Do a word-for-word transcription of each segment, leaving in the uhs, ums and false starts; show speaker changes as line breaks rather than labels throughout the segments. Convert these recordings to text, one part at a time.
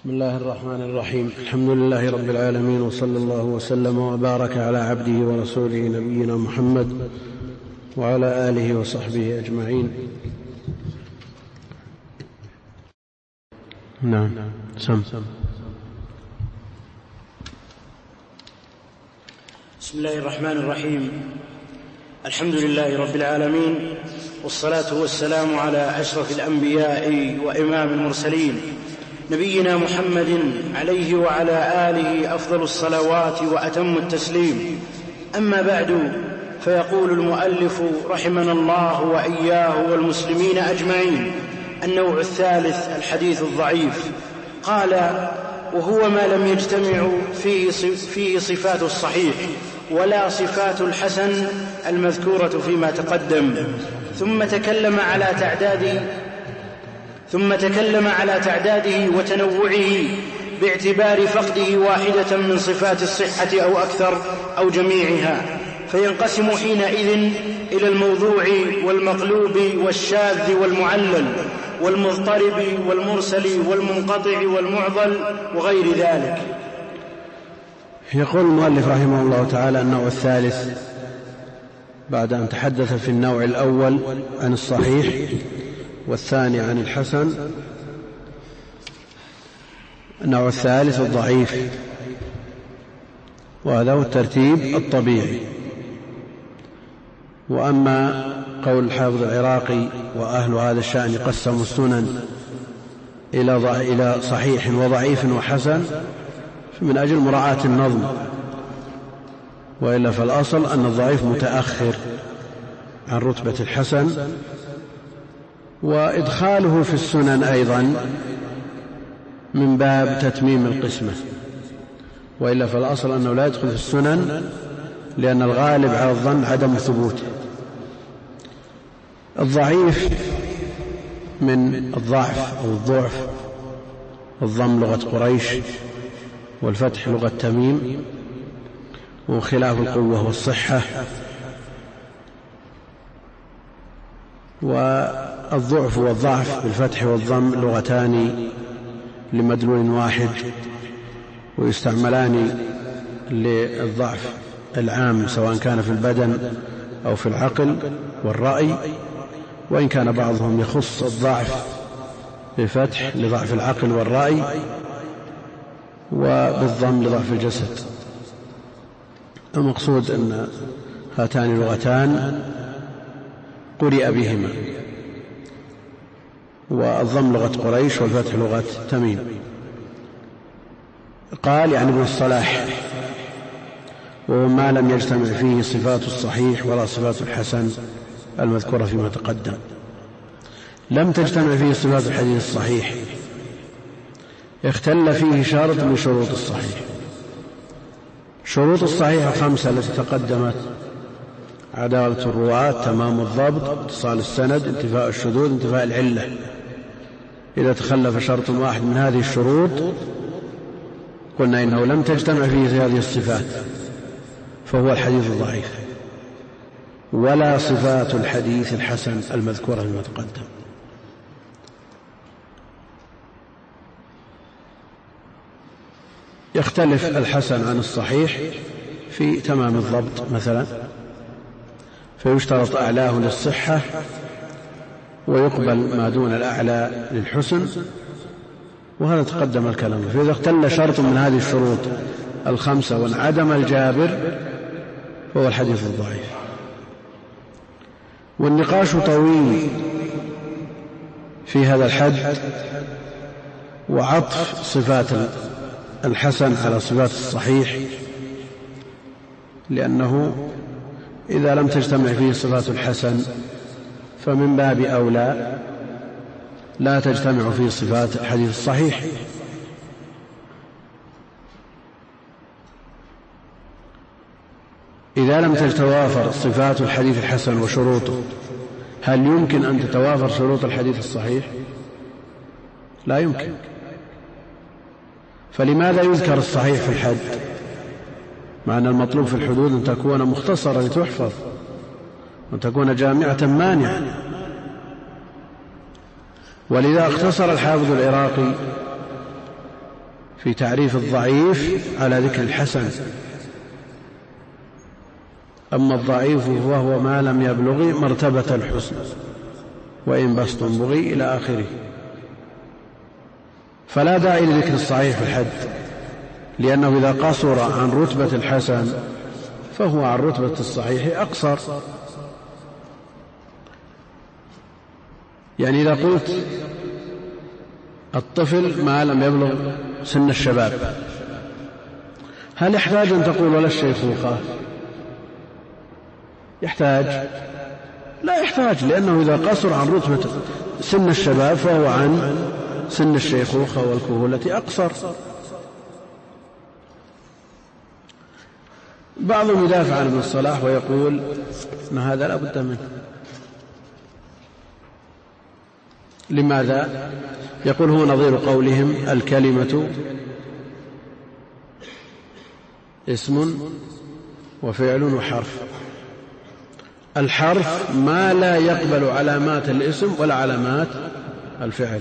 بسم الله الرحمن الرحيم. الحمد لله رب العالمين، وصلى الله وسلم وبارك على عبده ورسوله نبينا محمد وعلى آله وصحبه أجمعين. نعم سم
بسم الله الرحمن الرحيم. الحمد لله رب العالمين، والصلاة والسلام على أشرف الأنبياء وإمام المرسلين نبينا محمد عليه وعلى آله أفضل الصلوات وأتم التسليم. أما بعد، فيقول المؤلف رحمنا الله وإياه والمسلمين أجمعين: النوع الثالث الحديث الضعيف. قال: وهو ما لم يجتمع فيه, فيه صفات الصحيح ولا صفات الحسن المذكورة فيما تقدم، ثم تكلم على تعداد ثم تكلم على تعداده وتنوعه باعتبار فقده واحدة من صفات الصحة أو أكثر أو جميعها، فينقسم حينئذ إلى الموضوع والمقلوب والشاذ والمعلل والمضطرب والمرسل والمنقطع والمعضل وغير ذلك.
يقول المؤلف رحمه الله تعالى: النوع الثالث، بعد أن تحدث في النوع الأول عن الصحيح والثاني عن الحسن، النوع الثالث الضعيف، وهذا هو الترتيب الطبيعي. وأما قول الحافظ العراقي: وأهل هذا الشأن قسموا السنن إلى صحيح وضعيف وحسن، من أجل مراعاة النظم، وإلا فالأصل أن الضعيف متأخر عن رتبة الحسن، وإدخاله في السنن أيضا من باب تتميم القسمة، وإلا فالأصل أنه لا يدخل في السنن، لأن الغالب على الظن عدم ثبوته. الضعيف من الضعف أو الضعف، الضم لغة قريش والفتح لغة تميم، وخلاف القوة والصحة. والضعف والضعف بالفتح والضم لغتان لمدلول واحد، ويستعملان للضعف العام سواء كان في البدن أو في العقل والرأي، وإن كان بعضهم يخص الضعف بفتح لضعف العقل والرأي، وبالضم لضعف الجسد. المقصود أن هاتان لغتان قرئ بهما، والضم لغة قريش والفتح لغة تميم. قال يعني ابن الصلاح: وهو ما لم يجتمع فيه صفات الصحيح ولا صفات الحسن المذكورة فيما تقدم. لم تجتمع فيه صفات الحديث الصحيح، اختل فيه شرط من شروط الصحيح. شروط الصحيح الخمسة التي تقدمت: عدالة الرواة، تمام الضبط، اتصال السند، انتفاء الشذوذ، انتفاء العلة. إذا تخلف شرط واحد من هذه الشروط قلنا إنه لم تجتمع فيه هذه الصفات، فهو الحديث الضعيف، ولا صفات الحديث الحسن المذكورة فيما تقدم. يختلف الحسن عن الصحيح في تمام الضبط مثلا، فيشترط أعلاه للصحة، ويقبل ما دون الأعلى للحسن، وهذا تقدم الكلام. فإذا اختل شرط من هذه الشروط الخمسة وانعدم الجابر فهو الحديث الضعيف. والنقاش طويل في هذا الحد، وعطف صفات الحسن على صفات الصحيح، لأنه إذا لم تجتمع فيه صفات الحسن فمن باب أولى لا تجتمع فيه صفات الحديث الصحيح. إذا لم تتوافر صفات الحديث الحسن وشروطه، هل يمكن أن تتوافر شروط الحديث الصحيح؟ لا يمكن. فلماذا يذكر الصحيح في الحد، مع أن المطلوب في الحدود أن تكون مختصرة لتحفظ، وأن تكون جامعة مانعة؟ ولذا اختصر الحافظ العراقي في تعريف الضعيف على ذكر الحسن. أما الضعيف وهو ما لم يبلغ مرتبة الحسن وإن بسط بغي إلى آخره. فلا داعي لذكر الصحيح في الحد، لأنه إذا قصر عن رتبة الحسن فهو عن رتبة الصحيح أقصر. يعني إذا قلت الطفل ما لم يبلغ سن الشباب، هل يحتاج أن تقول ولا الشيخوخة؟ يحتاج؟ لا يحتاج، لأنه إذا قصر عن رتبة سن الشباب فهو عن سن الشيخوخة والكهولة أقصر. بعضهم يدافع عن ابن الصلاح ويقول أن هذا لا بد منه. لماذا؟ يقول هو نظير قولهم الكلمة اسم وفعل وحرف. الحرف ما لا يقبل علامات الاسم ولا علامات الفعل.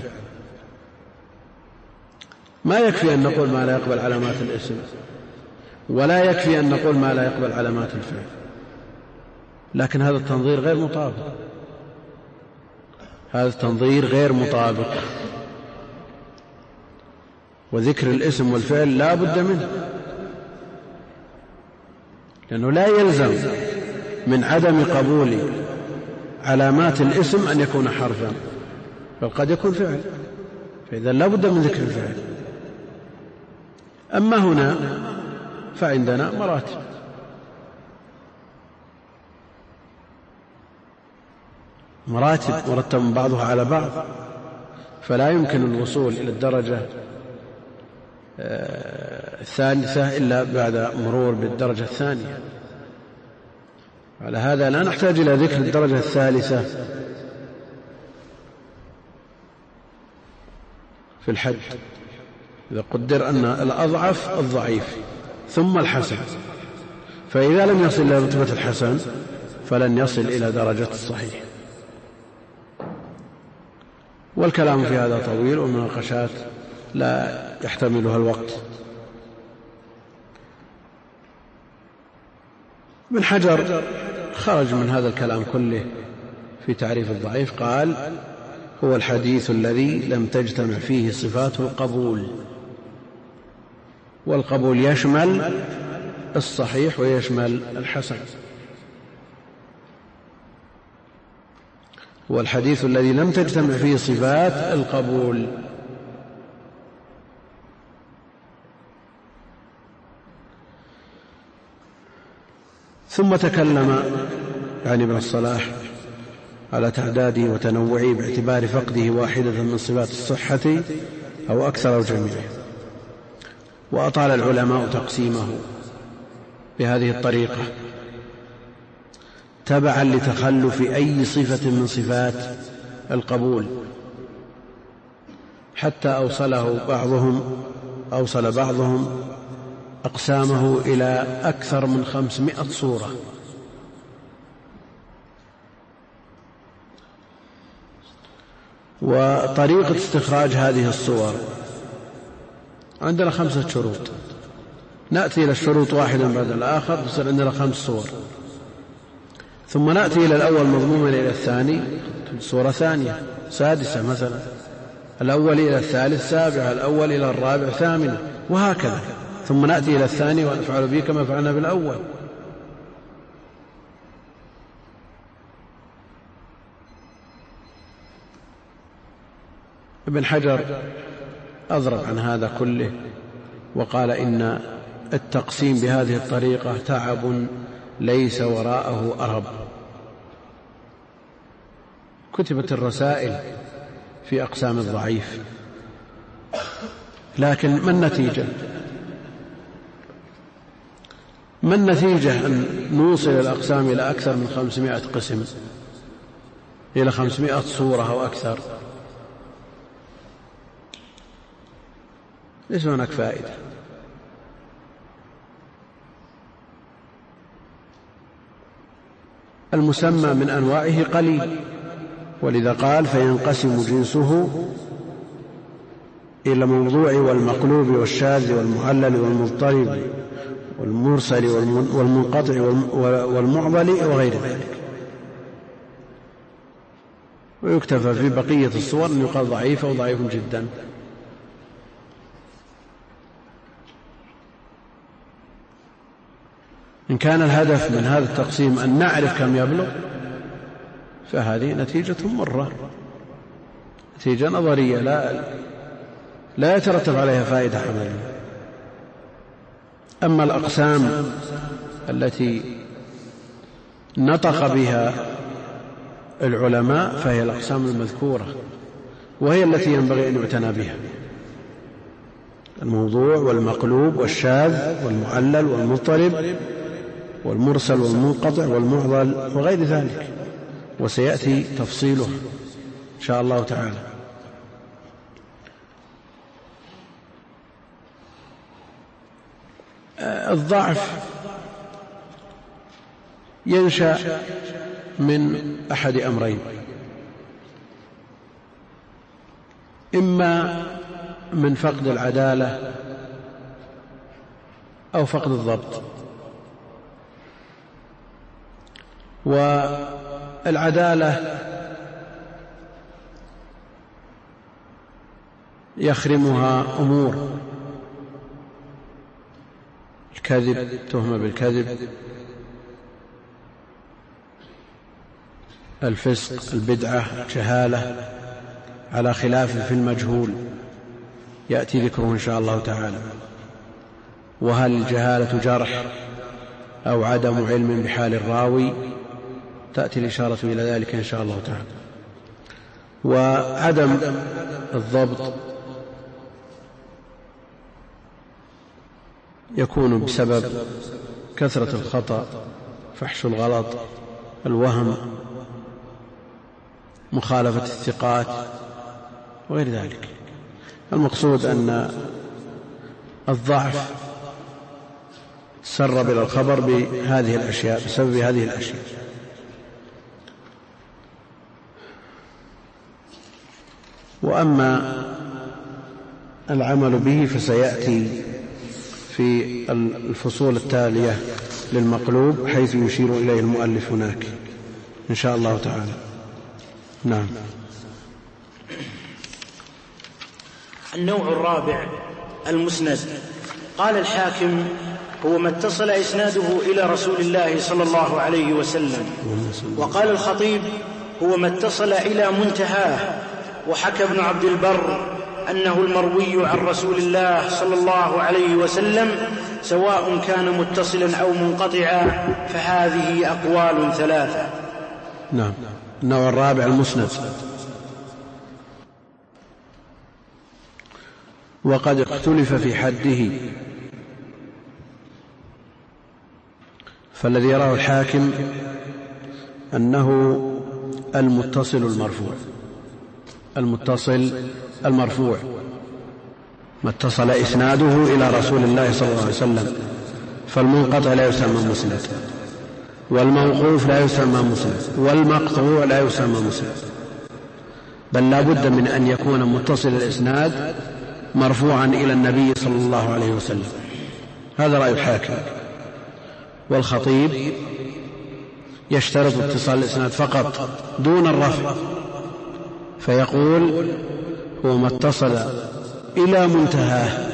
ما يكفي أن نقول ما لا يقبل علامات الاسم، ولا يكفي أن نقول ما لا يقبل علامات الفعل، لكن هذا التنظير غير مطابق. هذا التنظير غير مطابق، وذكر الاسم والفعل لا بد منه، لأنه لا يلزم من عدم قبول علامات الاسم أن يكون حرفا، بل قد يكون فعل، فإذا لا بد من ذكر الفعل. أما هنا فعندنا مراتب، مراتب مرتب بعضها على بعض، فلا يمكن الوصول إلى الدرجة الثالثة إلا بعد مرور بالدرجة الثانية. على هذا لا نحتاج إلى ذكر الدرجة الثالثة في الحد، إذا قدر أن الأضعف الضعيف ثم الحسن، فإذا لم يصل إلى رتبة الحسن فلن يصل إلى درجة الصحيح. والكلام في هذا طويل والمناقشات لا يحتملها الوقت. ابن حجر خرج من هذا الكلام كله في تعريف الضعيف، قال هو الحديث الذي لم تجتمع فيه صفات القبول، والقبول يشمل الصحيح ويشمل الحسن. هو الحديث الذي لم تجتمع فيه صفات القبول. ثم تكلم يعني ابن الصلاح على تعداده وتنوعه باعتبار فقده واحدة من صفات الصحة أو أكثر أو جميع، وأطال العلماء تقسيمه بهذه الطريقة تبعا لتخلف أي صفة من صفات القبول، حتى أوصله بعضهم أوصل بعضهم أقسامه إلى أكثر من خمسمائة صورة. وطريقة استخراج هذه الصور عندنا خمسة شروط، نأتي إلى الشروط واحدا بعد الآخر يصير عندنا خمس صور، ثم نأتي إلى الأول مضموما إلى الثاني صورة ثانية سادسة مثلا، الأول إلى الثالث سابعة، الأول إلى الرابع ثامنة، وهكذا، ثم نأتي إلى الثاني ونفعل به كما فعلنا بالأول. ابن حجر أضرب عن هذا كله وقال إن التقسيم بهذه الطريقة تعب ليس وراءه أرب. كتبت الرسائل في أقسام الضعيف، لكن ما النتيجة؟ ما النتيجة أن نوصل الأقسام إلى أكثر من خمسمائة قسم، إلى خمسمائة صورة أو أكثر؟ ليس هناك فائدة. المسمى من أنواعه قليل، ولذا قال فينقسم جنسه إلى الموضوع والمقلوب والشاذ والمعلل والمضطرب والمرسل والمنقطع والمعضل وغير ذلك. ويكتفى في بقية الصور أن يقال ضعيف أو ضعيف جدا. إن كان الهدف من هذا التقسيم أن نعرف كم يبلغ فهذه نتيجة مرة، نتيجة نظرية لا لا يترتب عليها فائدة عملية. أما الأقسام التي نطق بها العلماء فهي الأقسام المذكورة، وهي التي ينبغي أن يعتنى بها: الموضوع والمقلوب والشاذ والمعلل والمضطرب والمرسل والمنقطع والمعضل وغير ذلك، وسيأتي تفصيله إن شاء الله تعالى. الضعف ينشأ من أحد أمرين: إما من فقد العدالة أو فقد الضبط. والعدالة يخرمها أمور: الكذب، تهمة بالكذب، الفسق، البدعة، الجهالة، على خلاف في المجهول يأتي ذكره إن شاء الله تعالى. وهل الجهالة جرح أو عدم علم بحال الراوي؟ تأتي الإشارة إلى ذلك إن شاء الله تعالى. وعدم الضبط يكون بسبب كثرة الخطأ، فحش الغلط، الوهم، مخالفة الثقات وغير ذلك. المقصود أن الضعف سرب إلى الخبر بهذه الأشياء، بسبب هذه الأشياء. وأما العمل به فسيأتي في الفصول التالية للمقلوب، حيث يشير إليه المؤلف هناك إن شاء الله تعالى. نعم.
النوع الرابع المسند. قال الحاكم: هو ما اتصل إسناده إلى رسول الله صلى الله عليه وسلم. وقال الخطيب: هو ما اتصل إلى منتهاه. وحكى ابن عبد البر أنه المروي عن رسول الله صلى الله عليه وسلم سواء كان متصلا أو منقطعا، فهذه أقوال ثلاثة.
نعم. النوع الرابع المسند. وقد اختلف في حده، فالذي يراه الحاكم أنه المتصل المرفوع، المتصل المرفوع ما اتصل إسناده إلى رسول الله صلى الله عليه وسلم. فالمنقطع لا يسمى مسند، والموقوف لا يسمى مسند، والمقطوع لا يسمى مسند، بل لا بد من أن يكون متصل الإسناد مرفوعا إلى النبي صلى الله عليه وسلم. هذا رأي الحاكم. والخطيب يشترط اتصال الإسناد فقط دون الرفع، فيقول: هو ما اتصل إلى منتهاه.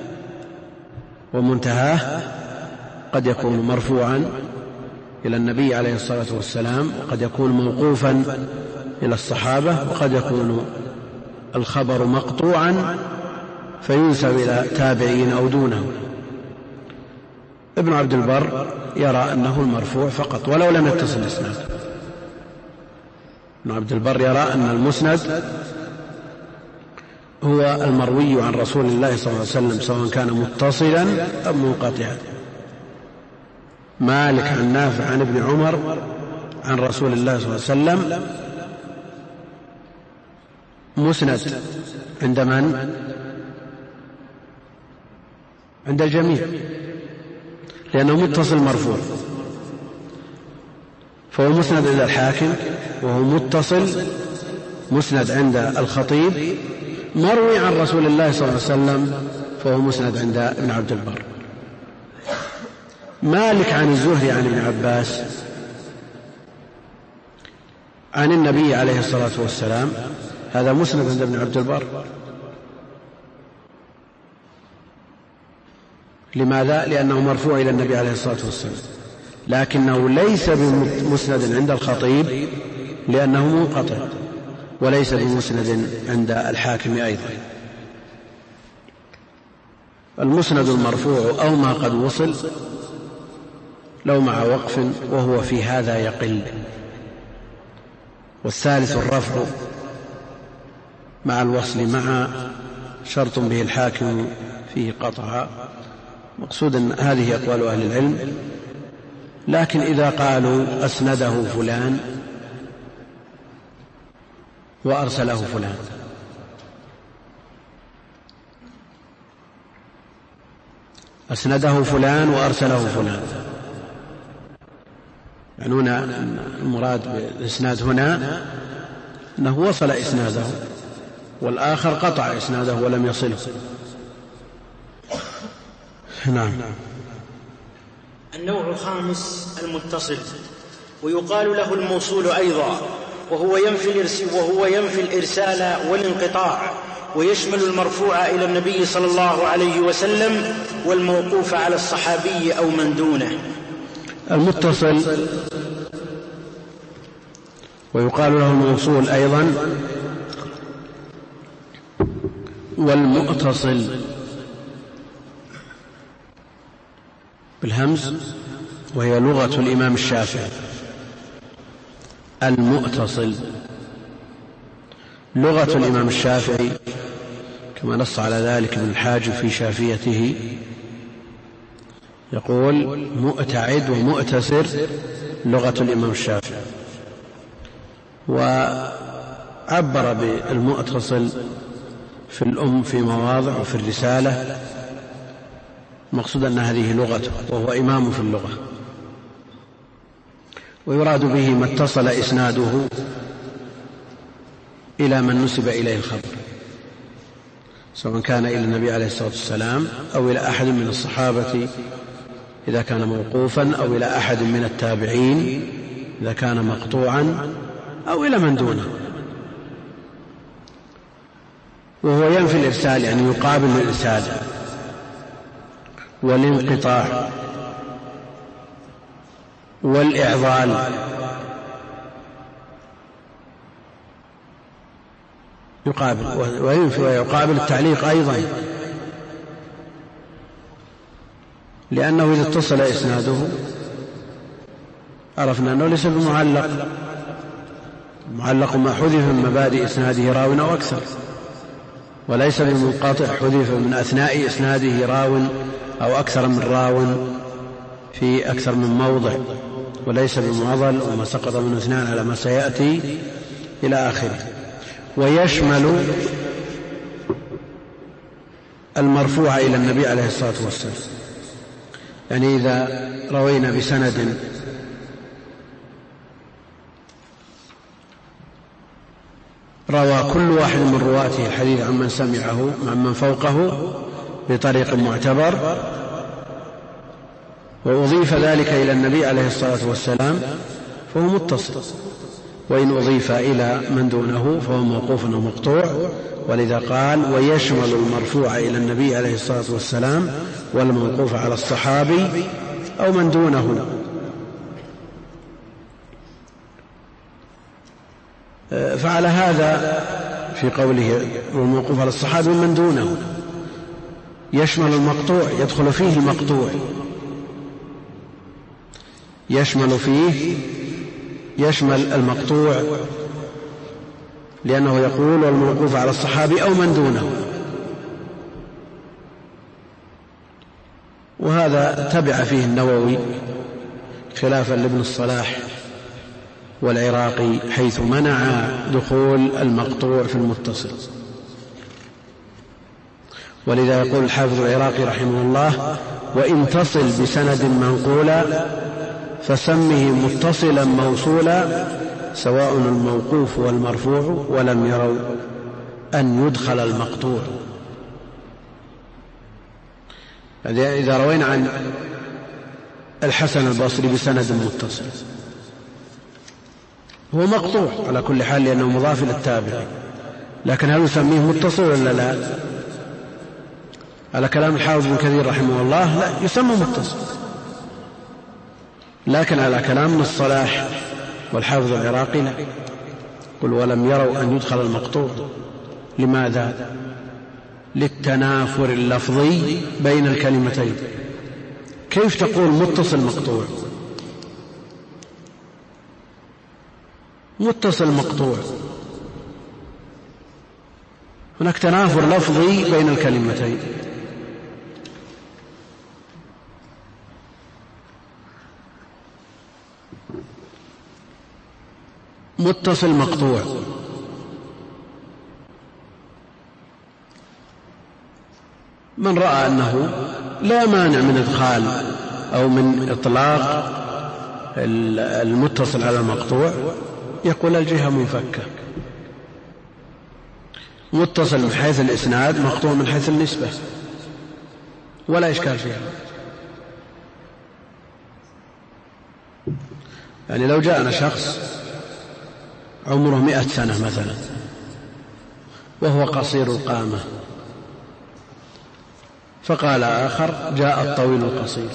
ومنتهاه قد يكون مرفوعا إلى النبي عليه الصلاة والسلام، وقد يكون موقوفا إلى الصحابة، وقد يكون الخبر مقطوعا فينسب إلى تابعين أو دونه. ابن عبد البر يرى أنه المرفوع فقط ولو لم يتصل الإسناد. ابن عبد البر يرى أن المسند هو المروي عن رسول الله صلى الله عليه وسلم سواء كان متصلا أو منقطعا. مالك عن نافع عن ابن عمر عن رسول الله صلى الله عليه وسلم مسند عند من؟ عند الجميع، لأنه متصل مرفوع، فهو مسند عند الحاكم، وهو متصل مسند عند الخطيب، مروي عن رسول الله صلى الله عليه وسلم فهو مسند عند ابن عبد البر. مالك عن الزهري عن ابن عباس عن النبي عليه الصلاة والسلام هذا مسند عند ابن عبد البر. لماذا؟ لأنه مرفوع إلى النبي عليه الصلاة والسلام، لكنه ليس بمسند عند الخطيب لأنه منقطع، وليس بمسند عند الحاكم أيضا. المسند المرفوع أو ما قد وصل لو مع وقف، وهو في هذا يقل. والثالث الرفع مع الوصل مع شرط به الحاكم فيه قطع. مقصود أن هذه أقوال أهل العلم. لكن إذا قالوا أسنده فلان وأرسله فلان، أسنده فلان وأرسله فلان، يعني هنا المراد بالإسناد هنا أنه وصل إسناده والآخر قطع إسناده ولم يصله. نعم.
النوع الخامس المتصل، ويقال له الموصول أيضا، وهو ينفي وهو ينفي الإرسال والانقطاع، ويشمل المرفوع إلى النبي صلى الله عليه وسلم والموقوف على الصحابي أو من دونه.
المتصل ويقال له الموصول أيضا والمؤتصل بالهمز، وهي لغة الإمام الشافعي. المؤتصل لغة الإمام الشافعي كما نص على ذلك ابن الحاجب في شافيته، يقول مؤتعد ومؤتسر لغة الإمام الشافعي. وعبر بالمؤتصل في الأم في مواضع وفي الرسالة، المقصود أن هذه لغته وهو إمام في اللغة. ويراد به ما اتصل إسناده إلى من نسب إليه الخبر، سواء كان إلى النبي عليه الصلاة والسلام أو إلى أحد من الصحابة إذا كان موقوفا، أو إلى أحد من التابعين إذا كان مقطوعا، أو إلى من دونه. وهو ينفي الإرسال، يعني يقابل الإرسال والانقطاع والإعضال، يقابل وينفي ويقابل التعليق أيضا، لأنه إذا اتصل إسناده عرفنا أنه ليس بمعلق. معلق ما حذف من مبادئ إسناده راو أو أكثر، وليس بمنقطع حذف من أثناء إسناده راو أو أكثر من راو في أكثر من موضع، وليس بمعضل وما سقط من اثنان على ما سيأتي إلى آخره. ويشمل المرفوع إلى النبي عليه الصلاة والسلام، يعني إذا روينا بسند روى كل واحد من رواته الحديث عمن سمعه عمن فوقه بطريق معتبر، وأضيف ذلك إلى النبي عليه الصلاة والسلام فهو متصل، وإن أضيف إلى من دونه فهو موقوف أو مقطوع. ولذا قال ويشمل المرفوع إلى النبي عليه الصلاة والسلام والموقوف على الصحابي أو من دونه. فعلى هذا في قوله والموقوف على الصحابي ومن دونه يشمل المقطوع، يدخل فيه المقطوع، يشمل فيه يشمل المقطوع، لأنه يقول والموقوف على الصحابي أو من دونه. وهذا تبع فيه النووي خلافا لابن الصلاح والعراقي، حيث منع دخول المقطوع في المتصل. ولذا يقول الحافظ العراقي رحمه الله وإن تصل بسند منقولا فسمه متصلا موصولا، سواء الموقوف والمرفوع ولم يروا أن يدخل المقطوع. إذا روينا عن الحسن البصري بسند متصل هو مقطوع على كل حال لأنه مضاف إلى التابع، لكن هل يسميه متصل ولا لا؟ على كلام الحافظ بن كثير رحمه الله لا، يسمى متصل. لكن على كلام ابن الصلاح والحافظ العراقي لا. قل ولم يروا أن يدخل المقطوع. لماذا؟ للتنافر اللفظي بين الكلمتين. كيف تقول متصل مقطوع؟ متصل مقطوع، هناك تنافر لفظي بين الكلمتين. متصل مقطوع من رأى أنه لا مانع من إدخال أو من إطلاق المتصل على المقطوع يقول الجهة منفكة. متصل من حيث الإسناد، مقطوع من حيث النسبة، ولا إشكال فيها. يعني لو جاءنا شخص عمره مئة سنة مثلا وهو قصير القامة، فقال آخر جاء الطويل القصير.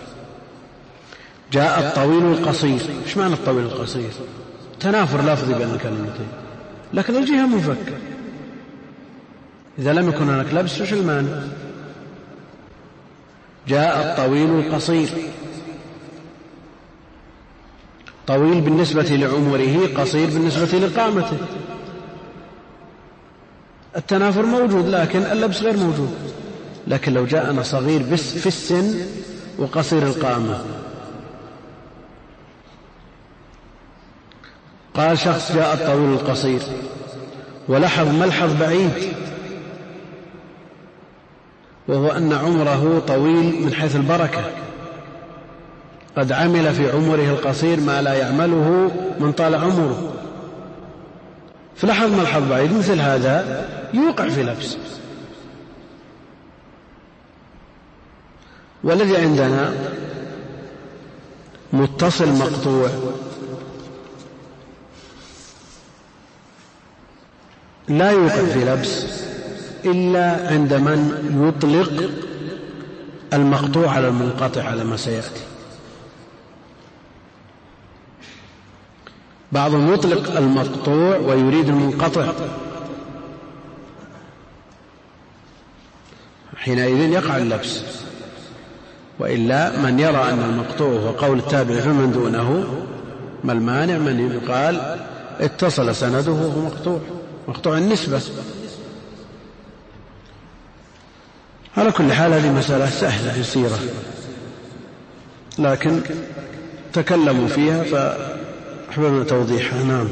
جاء الطويل القصير، ايش معنى الطويل القصير؟ تنافر لفظي بين الكلمتين، لكن الجهة منفكة. إذا لم يكن هناك لبس وش المانع؟ جاء الطويل القصير، طويل بالنسبة لعمره، قصير بالنسبة لقامته. التنافر موجود لكن اللبس غير موجود. لكن لو جاءنا صغير بس في السن وقصير القامة، قال شخص جاء الطويل القصير، ولحظ ملحظ بعيد، وهو أن عمره طويل من حيث البركة، قد عمل في عمره القصير ما لا يعمله من طال عمره. فلحظ ملحظ بعيد مثل هذا يوقع في لبس. والذي عندنا متصل مقطوع لا يوقع في لبس إلا عند من يطلق المقطوع على المنقطع على ما سيأتي. بعضهم يطلق المقطوع ويريد المنقطع، حينئذ يقع اللبس. وإلا من يرى أن المقطوع هو قول التابع فمن دونه، ما المانع من يقال اتصل سنده وهو مقطوع، مقطوع النسبة. على كل حال هذه مسألة سهلة يسيرة، لكن تكلموا فيها فأحببنا توضيحها. نعم.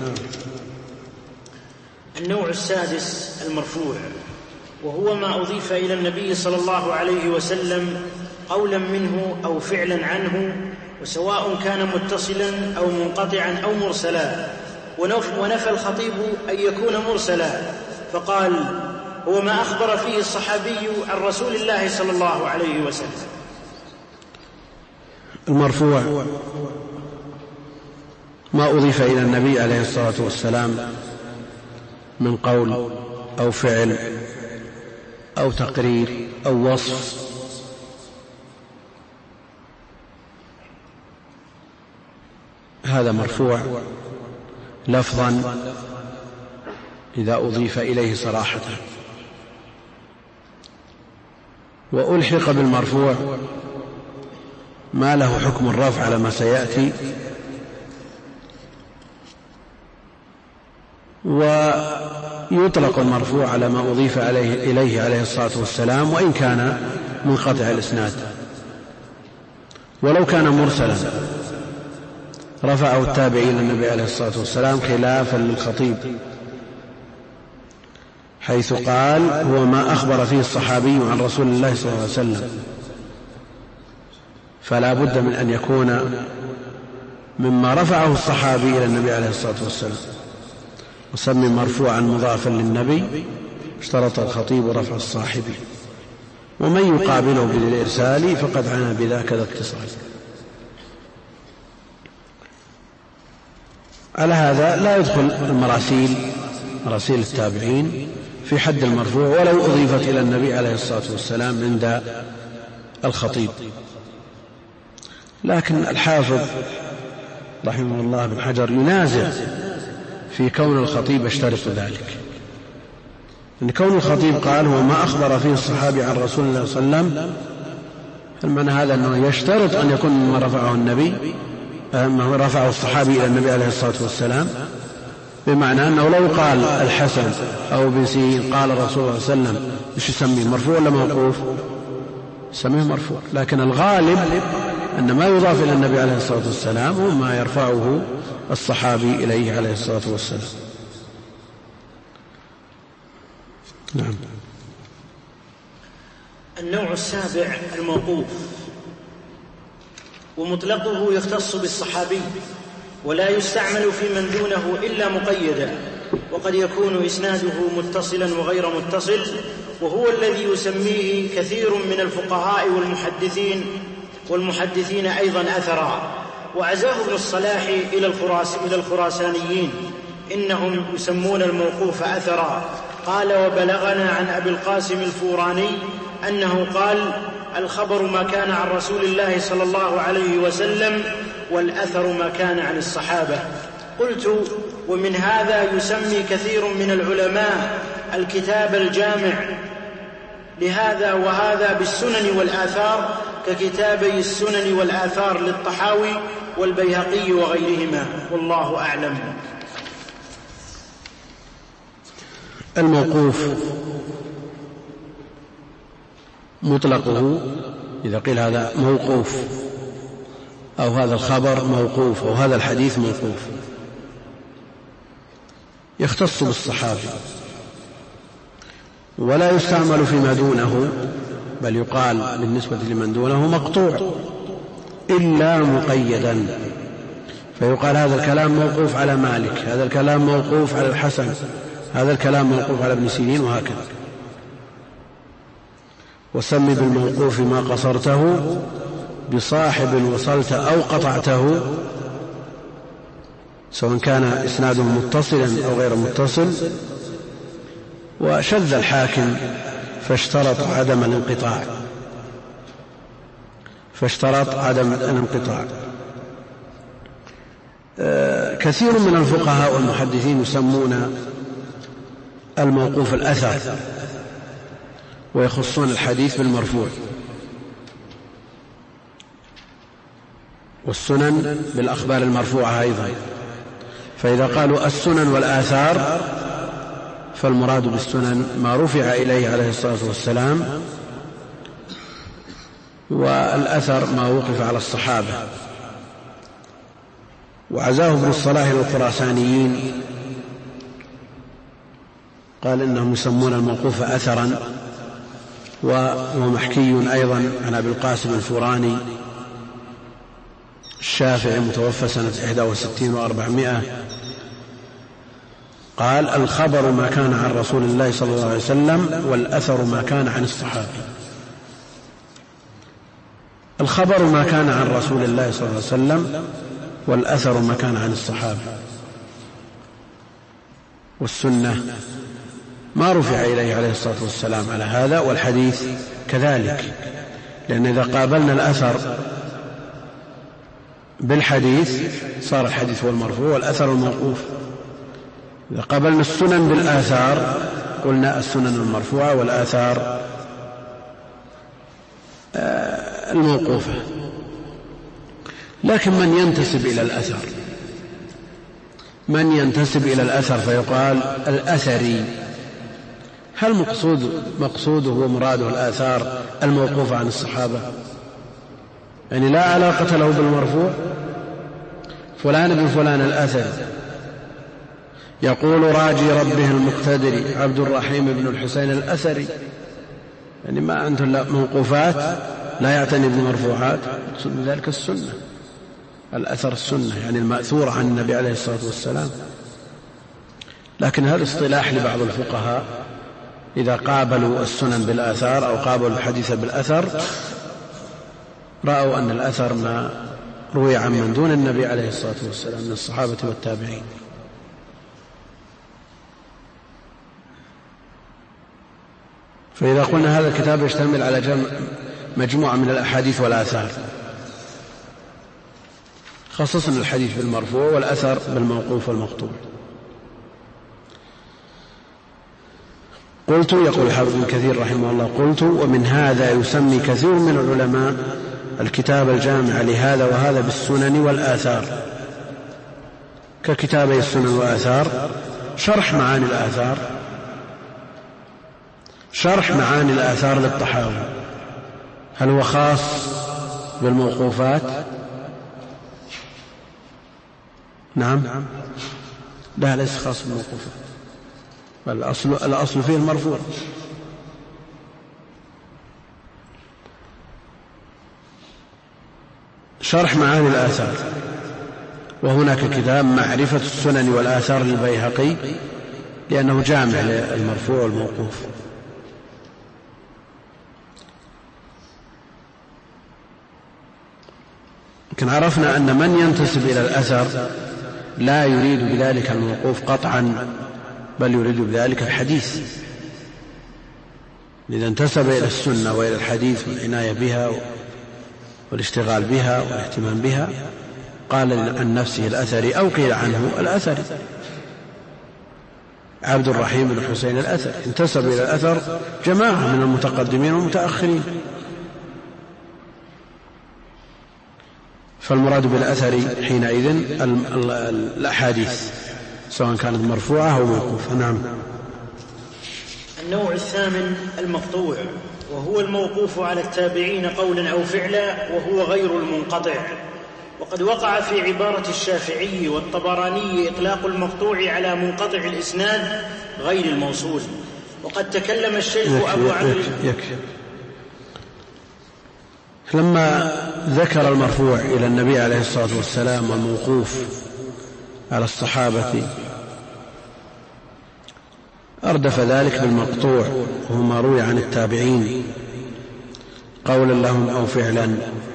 النوع السادس المرفوع، وهو ما أضيف إلى النبي صلى الله عليه وسلم قولا منه أو فعلا عنه، وسواء كان متصلا أو منقطعا أو مرسلا. ونفى الخطيب أن يكون مرسلا، فقال هو ما أخبر فيه الصحابي عن رسول الله صلى الله عليه وسلم.
المرفوع ما أضيف إلى النبي عليه الصلاة والسلام من قول أو فعل أو تقرير أو وصف، هذا مرفوع لفظا إذا أضيف إليه صراحة. وألحق بالمرفوع ما له حكم الرفع على ما سيأتي، ويطلق المرفوع على ما أضيف عليه إليه عليه الصلاة والسلام وإن كان منقطع الإسناد. ولو كان مرسلا رفعه التابعي إلى النبي عليه الصلاة والسلام خلافا للخطيب، حيث قال هو ما أخبر فيه الصحابي عن رسول الله صلى الله عليه وسلم، فلا بد من أن يكون مما رفعه الصحابي إلى النبي عليه الصلاة والسلام. وسمي مرفوعا مضافا للنبي اشترط الخطيب رفع الصاحب، ومن يقابله بالإرسال فقد عنا بذاك الاتصال. على هذا لا يدخل المراسيل مراسيل التابعين في حد المرفوع ولو أضيفت إلى النبي عليه الصلاة والسلام عند الخطيب. لكن الحافظ رحمه الله بن حجر ينازع في كون الخطيب يشترط ذلك، إن كون الخطيب قال هو ما أخبر فيه الصحابي عن رسول الله صلى الله عليه وسلم، المعنى هذا أنه يشترط أن يكون ما رفعه النبي ما رفعه الصحابي إلى النبي عليه الصلاة والسلام، بمعنى أنه لو قال الحسن أو ابن سيرين قال الرسول صلى الله عليه وسلم إيش يسميه، مرفوع ولا موقوف؟ يسميه مرفوع. لكن الغالب أن ما يضاف إلى النبي عليه الصلاة والسلام هو ما يرفعه الصحابي إليه عليه الصلاة والسلام. نعم.
النوع السابع الموقوف، ومطلقه يختص بالصحابي ولا يستعمل في من دونه إلا مقيدا، وقد يكون إسناده متصلا وغير متصل، وهو الذي يسميه كثير من الفقهاء والمحدثين والمحدثين أيضا أثرا. وعزاه ابن الصلاح إلى, الخراس إلى الخراسانيين إنهم يسمون الموقوف أثرا. قال: وبلغنا عن أبي القاسم الفوراني أنه قال: الخبر ما كان عن رسول الله صلى الله عليه وسلم، والأثر ما كان عن الصحابة. قلت: ومن هذا يسمي كثير من العلماء الكتاب الجامع لهذا وهذا بالسنن والآثار، ككتابي السنن والآثار للطحاوي والبيهقي وغيرهما، والله أعلم.
الموقوف مطلقه إذا قيل هذا موقوف أو هذا الخبر موقوف أو هذا الحديث موقوف يختص بالصحابي ولا يستعمل فيما دونه، بل يقال بالنسبة لمن دونه مقطوع إلا مقيدا، فيقال هذا الكلام موقوف على مالك، هذا الكلام موقوف على الحسن، هذا الكلام موقوف على ابن سيرين، وهكذا. وسم بالموقوف ما قصرته بصاحب وصلت أو قطعته، سواء كان إسناده متصلا أو غير متصل. وشذ الحاكم فاشترط عدم الانقطاع فاشترط عدم الانقطاع كثير من الفقهاء والمحدثين يسمون الموقوف الأثر ويخصون الحديث بالمرفوع، والسنن بالأخبار المرفوعة أيضا. فإذا قالوا السنن والآثار فالمراد بالسنن ما رفع إليه عليه الصلاة والسلام، والأثر ما وقف على الصحابة. وعزاه ابن الصلاح للخراسانيين قال إنهم يسمون الموقوف أثرا، وهو محكي أيضا عن أبي القاسم الفوراني الشافعي متوفى سنة إحدى وستين وأربعمائة. قال: الخبر ما كان عن رسول الله صلى الله عليه وسلم، والأثر ما كان عن الصحابة. الخبر ما كان عن رسول الله صلى الله عليه وسلم، والأثر ما كان عن الصحابة. والسنة ما رفع إليه عليه الصلاة والسلام على هذا، والحديث كذلك، لأن إذا قابلنا الأثر بالحديث صار الحديث هو المرفوع والأثر الموقوف. إذا قابلنا السنن بالآثار قلنا السنن المرفوعة والآثار الموقوفة. لكن من ينتسب إلى الأثر من ينتسب إلى الأثر فيقال الأثري، هل مقصود مقصوده ومراده الآثار الموقوفة عن الصحابة؟ يعني لا علاقة له بالمرفوع. فلان بن فلان الأثري يقول راجي ربه المقتدر عبد الرحيم بن الحسين الأثري، يعني ما عنده موقوفات لا يعتني بمرفوعات، من ذلك السنة. الأثر السنة يعني المأثور عن النبي عليه الصلاة والسلام. لكن هذا اصطلاح لبعض الفقهاء إذا قابلوا السنن بالآثار أو قابلوا الحديث بالأثر رأوا أن الأثر ما روي عن من دون النبي عليه الصلاة والسلام من الصحابة والتابعين. فإذا قلنا هذا الكتاب يشتمل على جمع مجموعة من الأحاديث والآثار، خصصنا الحديث بالمرفوع والأثر بالموقوف والمقطوع. قلت، يقول الحافظ ابن كثير رحمه الله، قلت: ومن هذا يسمي كثير من العلماء الكتاب الجامع لهذا وهذا بالسنن والآثار، ككتابي السنن والآثار شرح معاني الآثار شرح معاني الآثار للطحاوي. هل هو خاص بالموقوفات؟ نعم، لا، ليس خاص بالموقوفات، بل الأصل, الأصل فيه المرفوع. شرح معاني الآثار. وهناك كتاب معرفة السنن والآثار للبيهقي لأنه جامع للمرفوع والموقوف. لكن عرفنا أن من ينتسب إلى الأثر لا يريد بذلك الموقوف قطعا، بل يريد بذلك الحديث. إذا انتسب إلى السنة وإلى الحديث والعناية بها والاشتغال بها والاهتمام بها قال عن نفسه الأثري، أو قيل عنه الأثري. عبد الرحيم بن حسين الأثري انتسب إلى الأثر جماعة من المتقدمين والمتأخرين. فالمراد بالأثر حينئذ الأحاديث سواء كانت مرفوعة أو موقوفة. نعم.
النوع الثامن المقطوع، وهو الموقوف على التابعين قولا أو فعلا، وهو غير المنقطع. وقد وقع في عبارة الشافعي والطبراني إطلاق المقطوع على منقطع الإسناد غير الموصول. وقد تكلم الشيخ أبو عبد
يكفي. لما ذكر المرفوع إلى النبي عليه الصلاة والسلام والموقوف على الصحابة أردف ذلك بالمقطوع، وهو ما روي عن التابعين قولا لهم أو فعلا.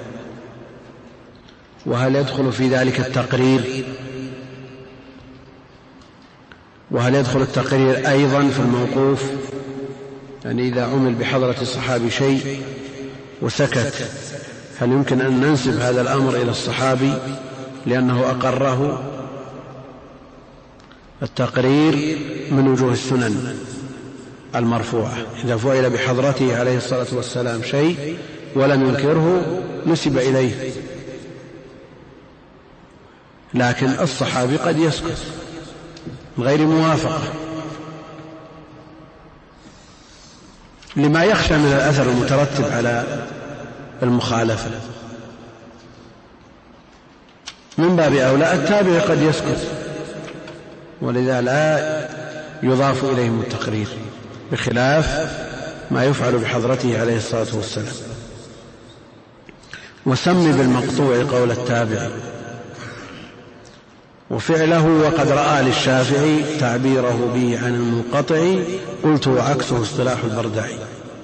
وهل يدخل في ذلك التقرير؟ وهل يدخل التقرير أيضا في الموقوف؟ يعني إذا عمل بحضرة الصحابي شيء وسكت، هل يمكن أن ننسب هذا الأمر إلى الصحابي لأنه أقره؟ التقرير من وجوه السنن المرفوعة، إذا فعل بحضرته عليه الصلاة والسلام شيء ولم ينكره نسب إليه. لكن الصحابي قد يسكت من غير موافقة لما يخشى من الأثر المترتب على المخالفة. من باب أولى التابع قد يسكت، ولذا لا يضاف إليهم التقرير، بخلاف ما يفعل بحضرته عليه الصلاة والسلام. وسمي بالمقطوع قول التابع وفعله، وقد رأى للشافعي تعبيره به عن المنقطع، قلت وعكسه اصطلاح البردعي.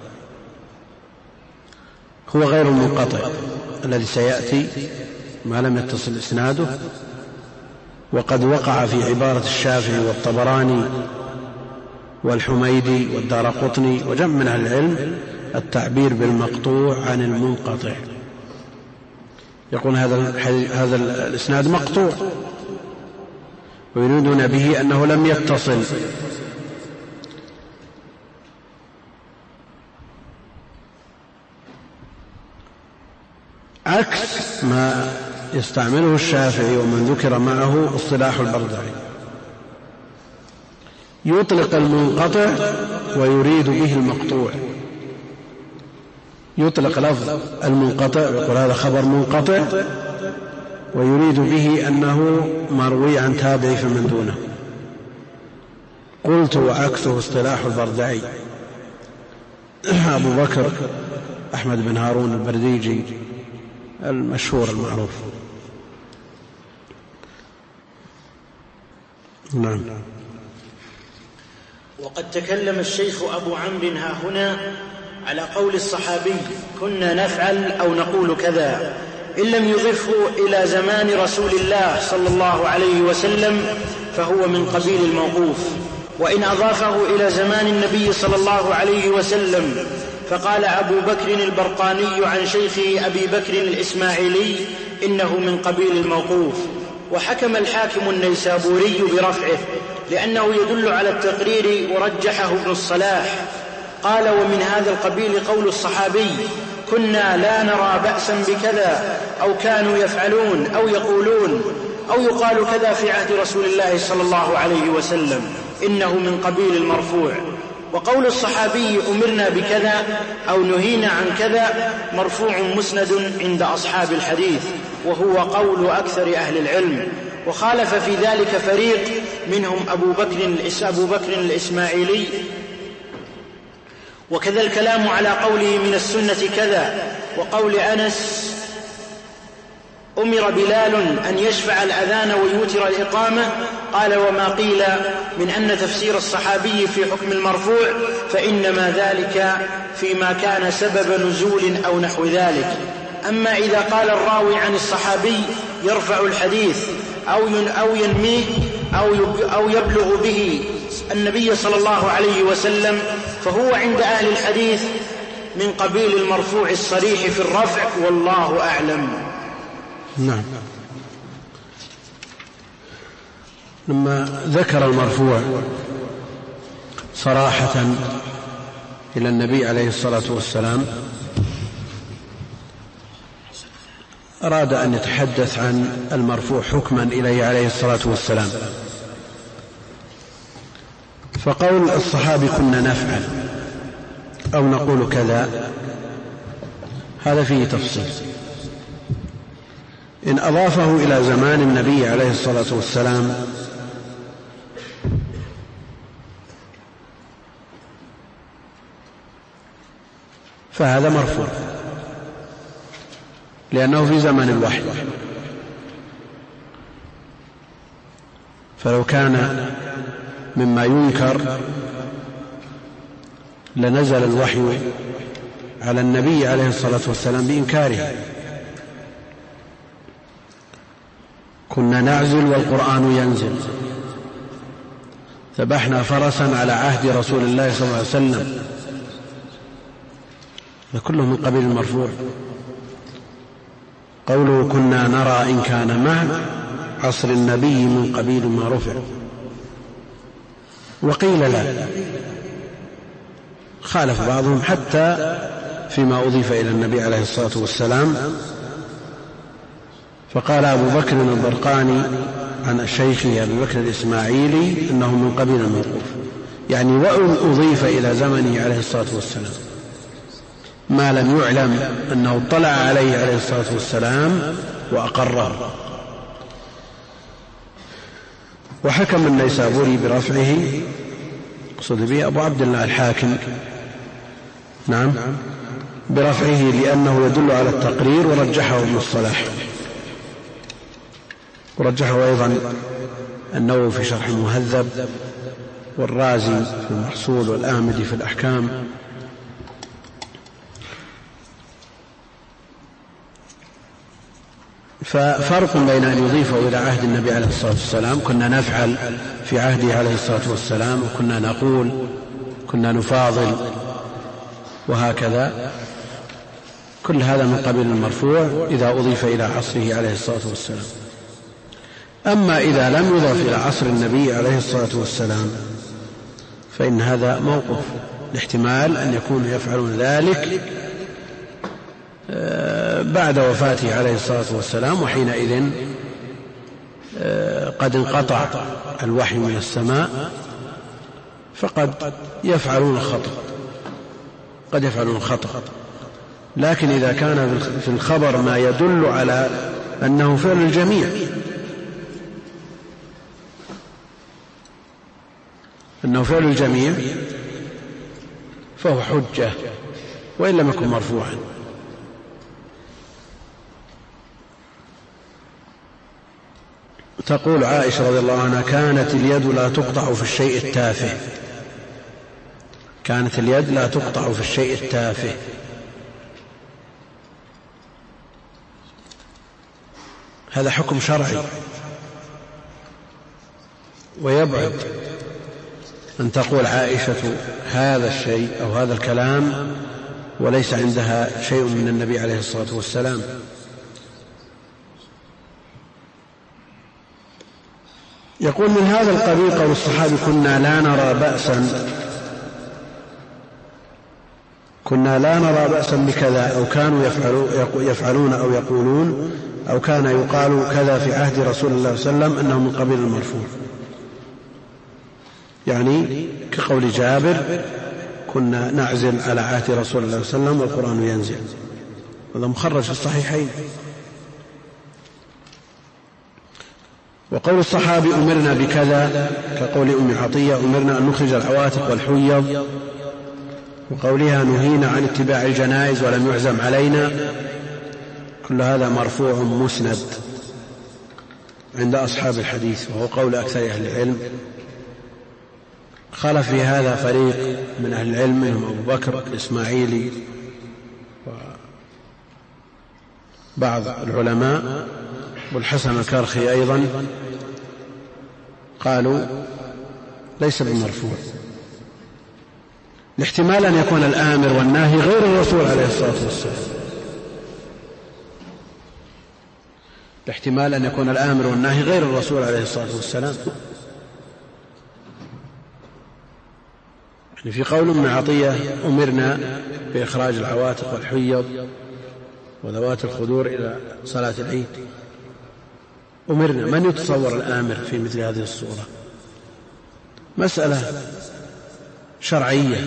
هو غير المنقطع الذي سيأتي ما لم يتصل إسناده. وقد وقع في عبارة الشافعي والطبراني والحميدي والدارقطني وجمع من أهل العلم التعبير بالمقطوع عن المنقطع. يقول هذا هذا الإسناد مقطوع، ويريدون به أنه لم يتصل. عكس ما يستعمله الشافعي ومن ذكر معه اصطلاح البردعي، يطلق المنقطع ويريد به المقطوع. يطلق لفظ المنقطع ويقول هذا خبر منقطع، ويريد به أنه مروي عن تابعي فمن دونه. قلت وعكسه اصطلاح البردعي. أبو بكر أحمد بن هارون البرديجي المشهور المعروف.
نعم. وقد تكلم الشيخ أبو عمرو ها هنا على قول الصحابي كنا نفعل أو نقول كذا، إن لم يضفه إلى زمان رسول الله صلى الله عليه وسلم فهو من قبيل الموقوف، وإن أضافه إلى زمان النبي صلى الله عليه وسلم فقال أبو بكر البرقاني عن شيخه أبي بكر الإسماعيلي إنه من قبيل الموقوف. وحكم الحاكم النيسابوري برفعه لأنه يدل على التقرير ورجحه ابن الصلاح. قال ومن هذا القبيل قول الصحابي كنا لا نرى بأسا بكذا، أو كانوا يفعلون أو يقولون، أو يقال كذا في عهد رسول الله صلى الله عليه وسلم، إنه من قبيل المرفوع. وقول الصحابي أمرنا بكذا أو نهينا عن كذا مرفوع مسند عند أصحاب الحديث، وهو قول أكثر أهل العلم. وخالف في ذلك فريق منهم أبو بكر, أبو بكر الإسماعيلي. وكذا الكلام على قوله من السنة كذا، وقول أنس أمر بلال أن يشفع الأذان ويوتر الإقامة. قال وما قيل من أن تفسير الصحابي في حكم المرفوع فإنما ذلك فيما كان سبب نزول أو نحو ذلك. أما إذا قال الراوي عن الصحابي يرفع الحديث أو ينميه أو يبلغ به النبي صلى الله عليه وسلم فهو عند أهل الحديث من قبيل المرفوع الصريح في الرفع، والله أعلم.
نعم. لما ذكر المرفوع صراحة إلى النبي عليه الصلاة والسلام أراد أن يتحدث عن المرفوع حكما إليه عليه الصلاة والسلام. فقول الصحابي كنا نفعل أو نقول كذا هذا فيه تفصيل. إن أضافه إلى زمان النبي عليه الصلاة والسلام فهذا مرفوع لأنه في زمن الوحي، فلو كان مما ينكر لنزل الوحي على النبي عليه الصلاة والسلام بإنكاره. كنا نعزل والقرآن ينزل، ذبحنا فرسا على عهد رسول الله صلى الله عليه وسلم، كله من قبيل المرفوع. قوله كنا نرى إن كان مع عصر النبي من قبيل ما رفع. وقيل لا، خالف بعضهم حتى فيما أضيف إلى النبي عليه الصلاة والسلام. فقال أبو بكر البرقاني عن شيخه أبي بكر الإسماعيلي إنه من قبيل الموقوف، يعني وإن أضيف إلى زمنه عليه الصلاة والسلام ما لم يعلم أنه اطلع عليه عليه الصلاة والسلام وأقره. وحكم النيسابوري برفعه، قصد به أبو عبد الله الحاكم، نعم، برفعه لأنه يدل على التقرير، ورجحه ابن الصلاح، ورجحه أيضا النووي في شرح المهذب، والرازي في المحصول، والآمدي في الأحكام. ففرق بين أن يضيفه إلى عهد النبي عليه الصلاة والسلام كنا نفعل في عهده عليه الصلاة والسلام، وكنا نقول، كنا نفاضل، وهكذا، كل هذا من قبيل المرفوع إذا أضيف إلى عصره عليه الصلاة والسلام. أما إذا لم يضف إلى عصر النبي عليه الصلاة والسلام فإن هذا موقف، لاحتمال أن يكونوا يفعلون ذلك بعد وفاته عليه الصلاة والسلام، وحينئذ قد انقطع الوحي من السماء، فقد يفعلون الخطأ، قد يفعلون الخطأ. لكن إذا كان في الخبر ما يدل على أنه فعل الجميع، أنه فعل الجميع فهو حجة وإن لم يكن مرفوعا. تقول عائشة رضي الله عنها كانت اليد لا تقطع في الشيء التافه، كانت اليد لا تقطع في الشيء التافه. هذا حكم شرعي، ويبعد أن تقول عائشة هذا الشيء أو هذا الكلام وليس عندها شيء من النبي عليه الصلاة والسلام. يقول من هذا القبيل قول الصحابي كنا لا نرى بأسا كنا لا نرى بأسا بكذا، أو كانوا يفعلون أو يقولون، أو كان يقال كذا في عهد رسول الله صلى الله عليه وسلم، أنه من قبيل المرفوع. يعني كقول جابر كنا نعزل على عهد رسول الله صلى الله عليه وسلم والقرآن ينزل، هذا مخرج في الصحيحين. وقول الصحابي أمرنا بكذا كقول أم عطية أمرنا أن نخرج العواتق والحيض، وقولها نهينا عن اتباع الجنائز ولم يعزم علينا، كل هذا مرفوع مسند عند أصحاب الحديث، وهو قول أكثر أهل العلم. خالف في هذا فريق من أهل العلم منهم أبو بكر الإسماعيلي وبعض العلماء والحسن الكرخي أيضا، قالوا ليس بمرفوع، لاحتمال أن يكون الآمر والناهي غير الرسول عليه الصلاة والسلام، لاحتمال أن يكون الآمر والناهي غير الرسول عليه الصلاة والسلام. يعني في قول ابن عطية أمرنا بإخراج العواتق والحيض وذوات الخدور إلى صلاة العيد، أمرنا، من يتصور الآمر في مثل هذه الصورة؟ مسألة شرعية.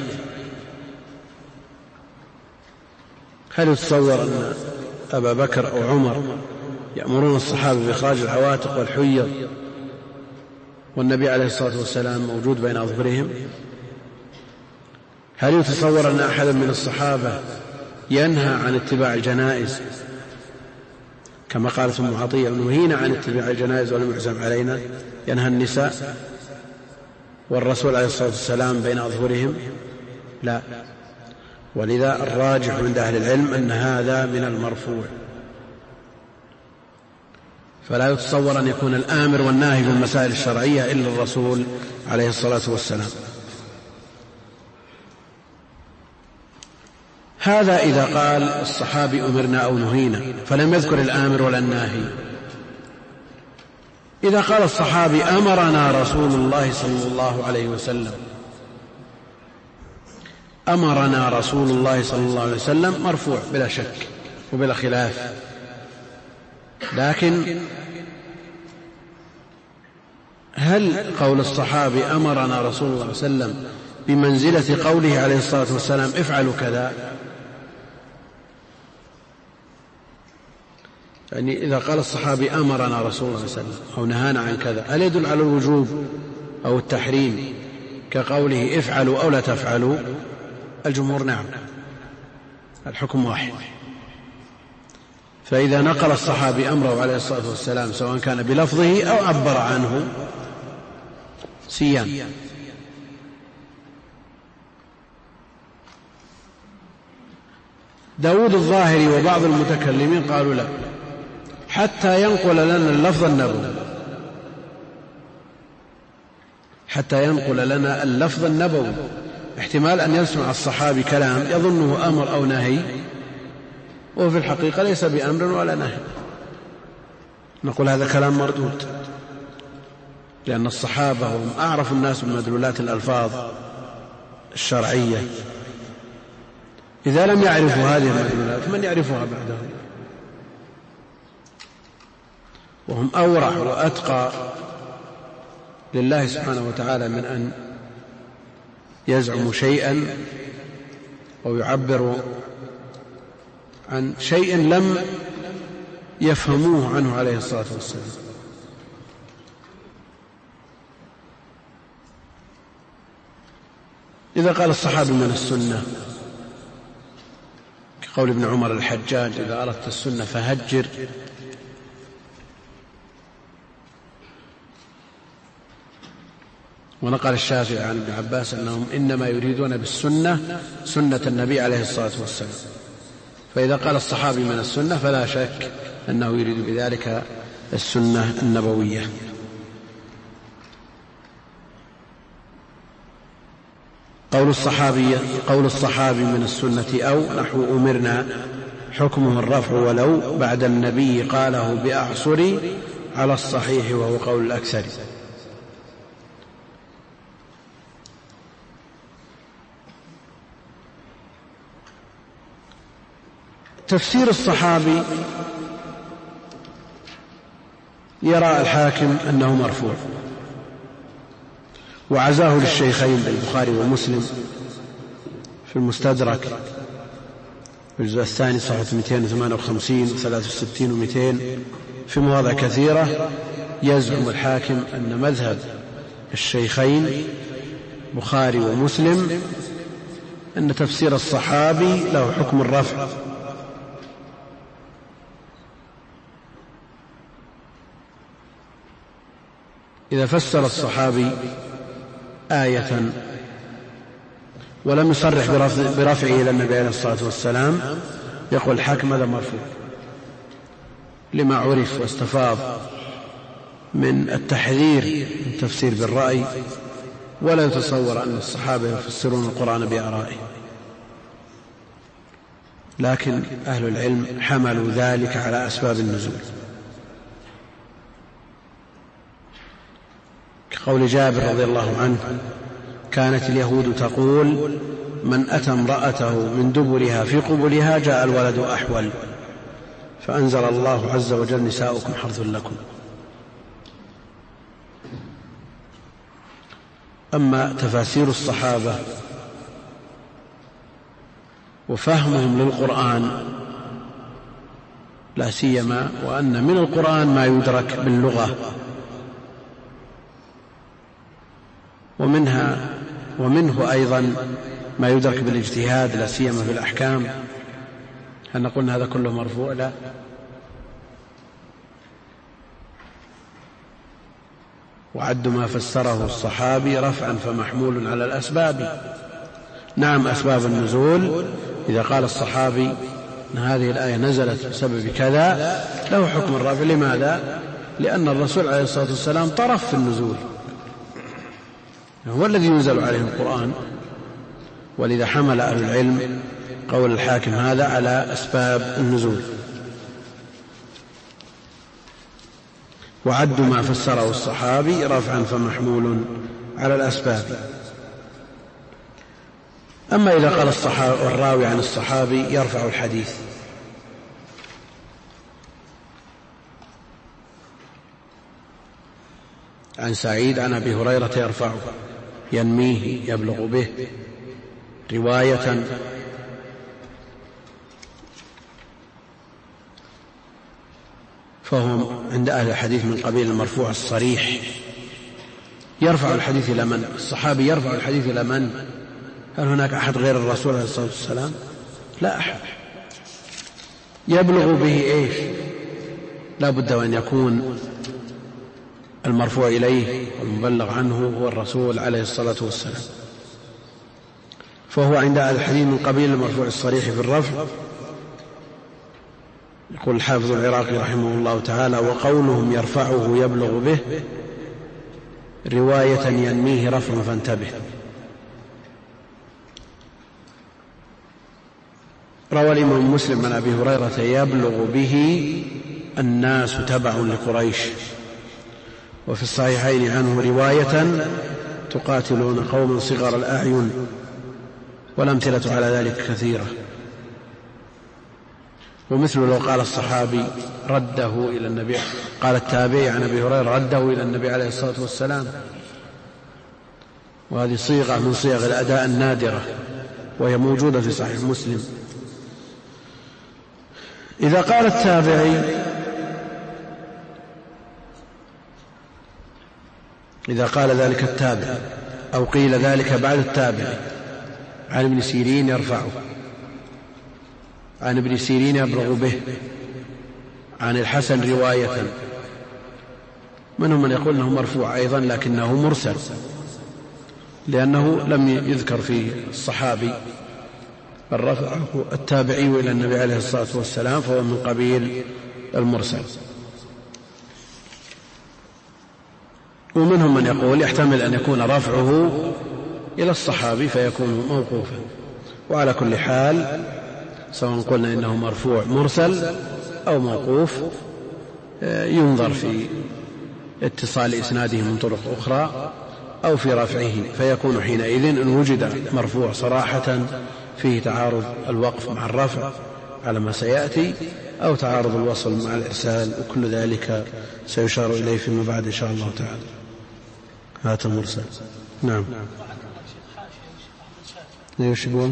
هل يتصور أن أبا بكر أو عمر يأمرون الصحابة بإخراج العواتق والحيض والنبي عليه الصلاة والسلام موجود بين أظهرهم؟ هل يتصور أن أحدا من الصحابة ينهى عن اتباع الجنائز كما قالت أم عطية نهينا عن اتباع الجنائز ولم يعزم علينا، ينهى النساء والرسول عليه الصلاة والسلام بين أظهرهم؟ لا. ولذا الراجح عند أهل العلم أن هذا من المرفوع، فلا يتصور أن يكون الآمر والناهي في المسائل الشرعية إلا الرسول عليه الصلاة والسلام. هذا إذا قال الصحابي أمرنا أو نهينا فلم يذكر الآمر ولا الناهي. إذا قال الصحابي أمرنا رسول الله صلى الله عليه وسلم، أمرنا رسول الله صلى الله عليه وسلم مرفوع بلا شك وبلا خلاف، لكن هل قول الصحابي أمرنا رسول الله صلى الله عليه وسلم بمنزلة قوله عليه الصلاة والسلام افعلوا كذا؟ يعني إذا قال الصحابي أمرنا رسول الله صلى الله عليه وسلم أو نهانا عن كذا، هل يدل على الوجوب أو التحريم كقوله افعلوا أو لا تفعلوا؟ الجمهور نعم، الحكم واحد. فإذا نقل الصحابي أمره عليه الصلاة والسلام سواء كان بلفظه أو عبر عنه سيان. داود الظاهري وبعض المتكلمين قالوا لا، حتى ينقل لنا اللفظ النبوي، حتى ينقل لنا اللفظ النبوي. احتمال أن يسمع الصحابي كلام يظنه أمر أو نهي وفي الحقيقة ليس بأمر ولا نهي، نقول هذا كلام مردود، لأن الصحابة هم أعرف الناس بمدلولات الألفاظ الشرعية. إذا لم يعرفوا هذه المدلولات من يعرفها بعدهم؟ وهم أورع وأتقى لله سبحانه وتعالى من أن يزعموا شيئا أو يعبروا عن شيء لم يفهموه عنه عليه الصلاة والسلام. إذا قال الصحابي من السنة كقول ابن عمر الحجاج إذا أردت السنة فهجر، ونقل الشافعي عن ابن عباس أنهم إنما يريدون بالسنة سنة النبي عليه الصلاة والسلام، فإذا قال الصحابي من السنة فلا شك أنه يريد بذلك السنة النبوية. قول الصحابي قول الصحابي من السنة أو نحو أمرنا حكمه الرفع ولو بعد النبي قاله بأعصر على الصحيح وهو قول الأكثر. تفسير الصحابي يرى الحاكم أنه مرفوع، وعزاه للشيخين بالبخاري ومسلم في المستدرك في الجزء الثاني صفحة مئتين وثمانية وخمسين وثلاثة وستين ومئتين في مواضع كثيرة. يزعم الحاكم أن مذهب الشيخين بخاري ومسلم أن تفسير الصحابي له حكم الرفع، إذا فسر الصحابي آية ولم يصرح برفعه إلى النبي عليه الصلاة والسلام يقول الحاكم هذا مرفوع لما عرف واستفاض من التحذير من تفسير بالرأي، ولا يتصور أن الصحابة يفسرون القرآن بآرائهم، لكن أهل العلم حملوا ذلك على أسباب النزول، كقول جابر رضي الله عنه: كانت اليهود تقول من أتى امرأته من دبرها في قبلها جاء الولد أحول، فأنزل الله عز وجل: نساؤكم حرث لكم. أما تفاسير الصحابة وفهمهم للقرآن لا سيما وأن من القرآن ما يدرك باللغة، ومنها ومنه أيضا ما يدرك بالاجتهاد لا سيما في الأحكام. هل نقول هذا كله مرفوع؟ لا، وعد ما فسره الصحابي رفعا فمحمول على الأسباب. نعم، أسباب النزول إذا قال الصحابي أن هذه الآية نزلت بسبب كذا له حكم الرفع. لماذا؟ لأن الرسول عليه الصلاة والسلام طرف في النزول، هو الذي ينزل عليه القرآن، ولذا حمل أهل العلم قول الحاكم هذا على أسباب النزول. وعد ما فسره الصحابي رفعا فمحمول على الأسباب. أما إذا قال الصحابي والراوي عن الصحابي يرفع الحديث، عن سعيد عن أبي هريرة يرفعه، ينميه، يبلغ به رواية، فهو عند أهل الحديث من قبيل المرفوع الصريح. يرفع الحديث إلى من؟ الصحابي يرفع الحديث إلى من؟ هل هناك أحد غير الرسول عليه الصلاة والسلام؟ لا أحد. يبلغ به إيش؟ لا بد أن يكون المرفوع إليه والمبلغ عنه هو الرسول عليه الصلاة والسلام، فهو عند أهل الحديث من قبيل المرفوع الصريح في الرفع. يقول الحافظ العراقي رحمه الله تعالى: وقولهم يرفعه يبلغ به رواية ينميه رفعا فانتبه. روى الإمام مسلم عن أبي هريرة: يبلغ به الناس تبع لقريش. وفي الصحيحين عنه رواية: تقاتلون قوما صغر الأعين. والأمثلة على ذلك كثيرة. ومثل لو قال الصحابي رده إلى النبي، قال التابعي عن أبي هريرة رده إلى النبي عليه الصلاة والسلام، وهذه صيغة من صيغ الأداء النادرة وهي موجودة في صحيح مسلم. إذا قال التابعي إذا قال ذلك التابع أو قيل ذلك بعد التابع عن ابن سيرين يرفعه، عن ابن سيرين يبلغ به، عن الحسن رواية، منهم من يقول أنه مرفوع أيضا لكنه مرسل لأنه لم يذكر فيه الصحابي بل رفعه التابعي إلى النبي عليه الصلاة والسلام، فهو من قبيل المرسل. ومنهم من يقول يحتمل أن يكون رفعه إلى الصحابي فيكون موقوفا. وعلى كل حال سواء قلنا إنه مرفوع مرسل أو موقوف ينظر في اتصال إسناده من طرق أخرى أو في رفعه، فيكون حينئذ إن وجد مرفوع صراحة فيه تعارض الوقف مع الرفع على ما سيأتي، أو تعارض الوصل مع الإرسال، وكل ذلك سيشار إليه فيما بعد إن شاء الله تعالى. هذا مرسل. نعم. ايش يقول؟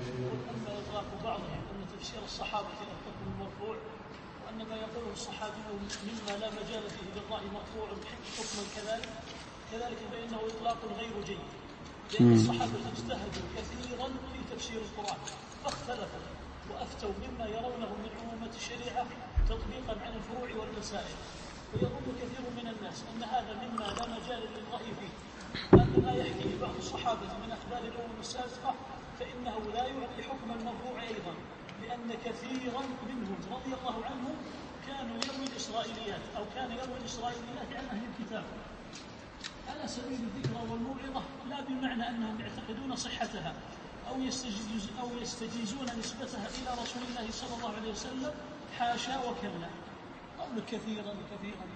كذلك فإنه إطلاق غير جيد، لأن الصحابة اجتهدوا كثيرا في تفسير القرآن فاختلفوا وأفتوا مما يرونه من عمومة الشريعة تطبيقا على الفروع والمسائل، ويظن كثير من الناس أن هذا مما لا مجال للرأي فيه، وأن ما يحكيه بعض الصحابة من أخبار الأمم السابقة فإنه لا يعطي حكم المرفوع أيضا، لأن كثيرا منهم رضي الله عنهم كانوا يروي الإسرائيليات أو كان يروي الإسرائيليات عن أهل الكتاب على سبيل الذكرى والموعظة، لا بمعنى أنهم يعتقدون صحتها أو, يستجيز أو يستجيزون نسبتها إلى رسول الله صلى الله عليه وسلم، حاشا وكلا. قول كثيرا كثيرا.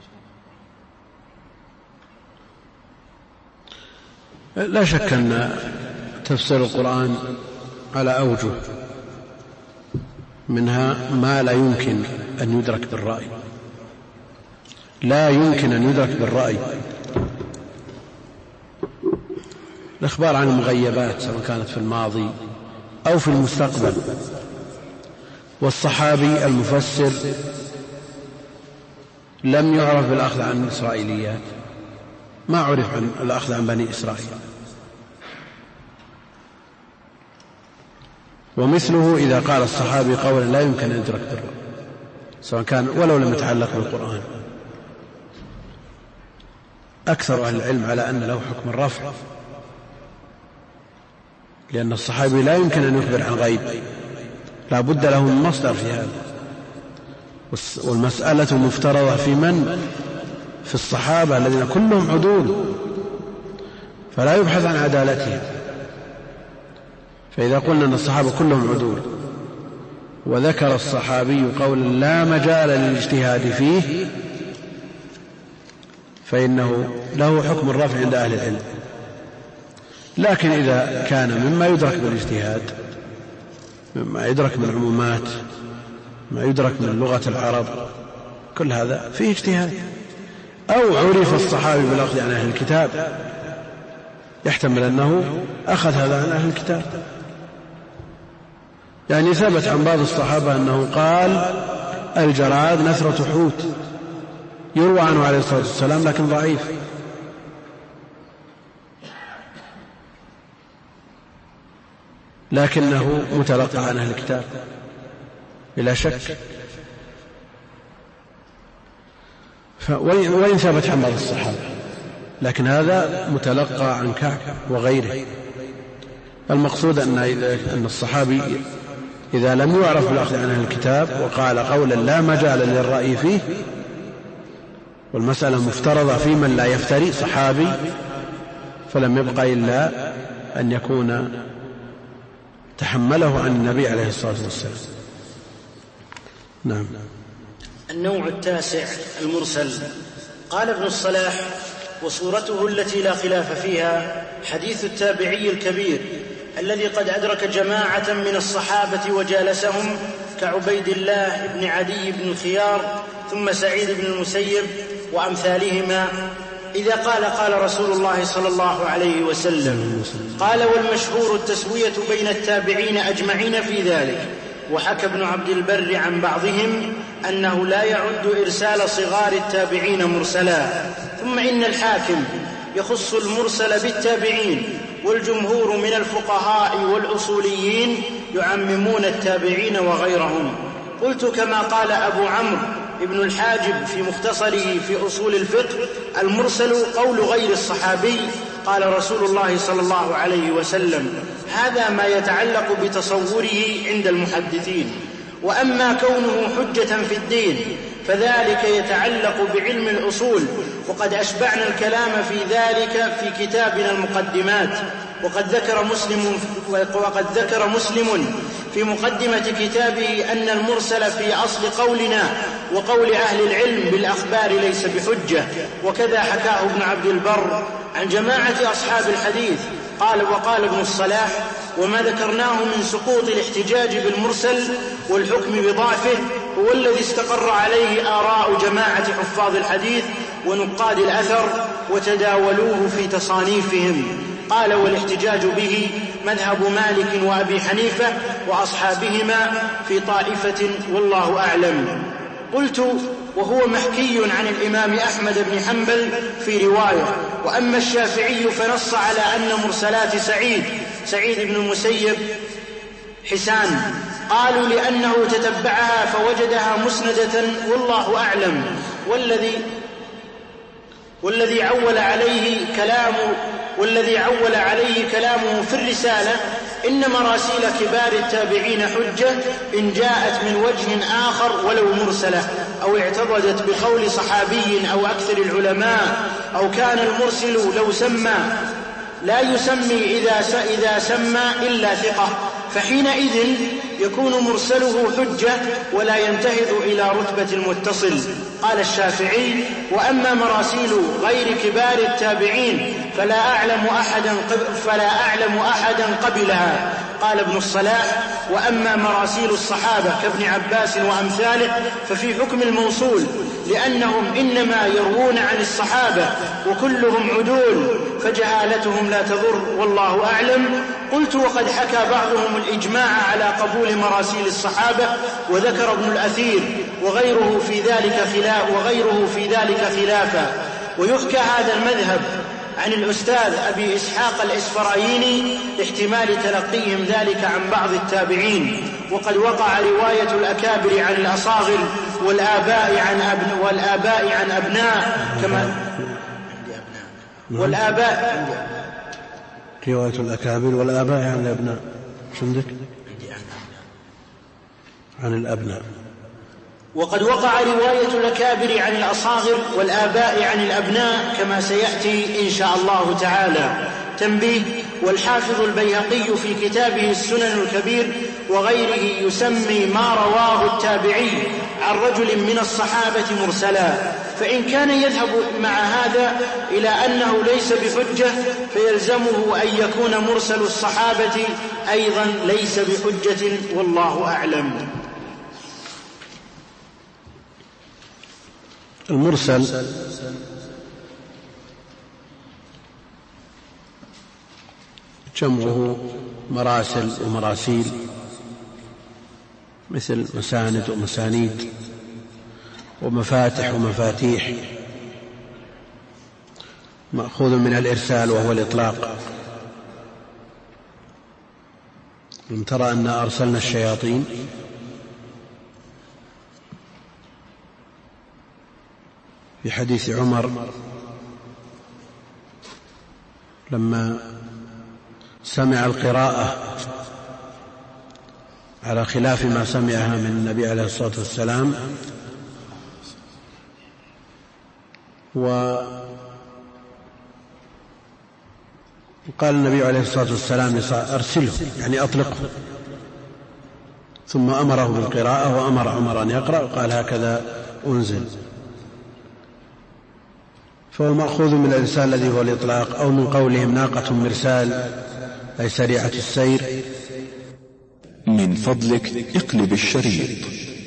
لا شك أن تفسير القرآن على أوجه، منها ما لا يمكن أن يدرك بالرأي، لا يمكن أن يدرك بالرأي. الإخبار عن المغيبات سواء كانت في الماضي أو في المستقبل، والصحابي المفسر لم يعرف بالأخذ عن الإسرائيليات، ما عرف عن الأخذ عن بني إسرائيل. ومثله إذا قال الصحابي قولا لا يمكن أن يدرك بالرأي سواء كان ولو لم يتعلق بالقرآن، أكثر أهل العلم على أن له حكم الرفع، لأن الصحابي لا يمكن أن يخبر عن غيب، لا بد له من مصدر في هذا، والمسألة مفترضة في من؟ في الصحابة الذين كلهم عدول، فلا يبحث عن عدالتهم. فإذا قلنا أن الصحابة كلهم عدول وذكر الصحابي قولا لا مجال للاجتهاد فيه فإنه له حكم الرفع عند أهل العلم. لكن إذا كان مما يدرك بالاجتهاد، مما يدرك من العمومات، ما يدرك من لغة العرب، كل هذا فيه اجتهاد. أو عرف الصحابي بالأخذ عن أهل الكتاب، يحتمل أنه أخذ هذا عن أهل الكتاب. يعني ثبت عن بعض الصحابة أنه قال الجراد نثرة حوت، يروى عنه عليه الصلاة والسلام لكن ضعيف. لكنه متلقى عن أهل الكتاب بلا شك. وإن ثبت عن بعض الصحابة، لكن هذا متلقى عن كعب وغيره. المقصود أن, أن الصحابي إذا لم يعرف بالأخذ عن أهل الكتاب وقال قولا لا مجال للرأي فيه، والمسألة مفترضة في من لا يفتري صحابي، فلم يبقى إلا أن يكون تحمله عن النبي عليه الصلاة والسلام. نعم.
النوع التاسع المرسل. قال ابن الصلاح: وصورته التي لا خلاف فيها حديث التابعي الكبير الذي قد أدرك جماعة من الصحابة وجالسهم كعبيد الله بن عدي بن الخيار ثم سعيد بن المسيب وأمثالهما، إذا قال قال رسول الله صلى الله عليه وسلم. قال: والمشهور التسوية بين التابعين أجمعين في ذلك. وحكى ابن عبد البر عن بعضهم أنه لا يعد إرسال صغار التابعين مرسلا. ثم إن الحاكم يخص المرسل بالتابعين، والجمهور من الفقهاء والأصوليين يعممون التابعين وغيرهم. قلت كما قال أبو عمرو ابن الحاجب في مختصره في أصول الفقه: المرسل قول غير الصحابي قال رسول الله صلى الله عليه وسلم. هذا ما يتعلق بتصوره عند المحدثين. وأما كونه حجة في الدين فذلك يتعلق بعلم الأصول، وقد أشبعنا الكلام في ذلك في كتابنا المقدمات. وقد ذكر مسلم, وقد ذكر مسلم في مقدمة كتابه أن المرسل في أصل قولنا وقول أهل العلم بالأخبار ليس بحجة، وكذا حكاه ابن عبد البر عن جماعة أصحاب الحديث. قال وقال ابن الصلاح: وما ذكرناه من سقوط الاحتجاج بالمرسل والحكم بضعفه هو الذي استقر عليه آراء جماعة حفاظ الحديث ونقاد الأثر وتداولوه في تصانيفهم. قال: والاحتجاج به مذهب مالك وأبي حنيفة وأصحابهما في طائفة والله أعلم. قلت: وهو محكي عن الإمام أحمد بن حنبل في رواية. وأما الشافعي فنص على أن مرسلات سعيد سعيد بن المسيب حسان، قالوا لأنه تتبعها فوجدها مسندة والله أعلم. والذي والذي عول عليه كلام والذي عول عليه كلامه في الرسالة إن مراسيل كبار التابعين حجة إن جاءت من وجه آخر ولو مرسلة، أو اعتضدت بقول صحابي أو أكثر العلماء، أو كان المرسل لو سمى لا يسمي إذا إذا سمى إلا ثقة، فحينئذ يكون مرسله حجة ولا ينتهض إلى رتبة المتصل. قال الشافعي: وأما مراسيل غير كبار التابعين فلا أعلم أحدا فلا أعلم أحدا قبلها. قال ابن الصلاح: وأما مراسيل الصحابة كابن عباس وأمثاله ففي حكم الموصول، لأنهم إنما يروون عن الصحابة وكلهم عدول فجهالتهم لا تضر والله أعلم. قلت: وقد حكى بعضهم الإجماع على قبول مراسيل الصحابة، وذكر ابن الأثير وغيره في ذلك خلاف وغيره في ذلك خلافا. ويحكى هذا المذهب عن الأستاذ أبي إسحاق الإسفرايني لاحتمال تلقيهم ذلك عن بعض التابعين. وقد وقع رواية الأكابر عن الأصاغر والآباء عن أبن والآباء عن أبناء كما والآباء
رواية الأكابر والآباء عن الأبناء. شندك عن الأبناء.
وقد وقع رواية الأكابر عن الأصاغر والآباء عن الأبناء كما سيأتي إن شاء الله تعالى. تنبيه: والحافظ البيهقي في كتابه السنن الكبير وغيره يسمي ما رواه التابعي عن رجل من الصحابة مرسلا، فإن كان يذهب مع هذا إلى أنه ليس بحجة فيلزمه أن يكون مرسل الصحابة أيضا ليس بحجة والله أعلم.
المرسل جمعه مراسل ومراسيل، مثل مساند ومسانيد ومفاتح ومفاتيح، مأخوذ من الإرسال وهو الإطلاق. ألم ترى أنا أرسلنا الشياطين في حديث عمر لما سمع القراءة على خلاف ما سمعها من النبي عليه الصلاة والسلام، وقال النبي عليه الصلاة والسلام أرسله يعني أطلقه، ثم أمره بالقراءة وأمر عمر أن يقرأ وقال هكذا أنزل. فهو مأخوذ من الإرسال الذي هو الإطلاق، أو من قولهم ناقة مرسال أي سريعة السير.
من فضلك اقلب الشريط.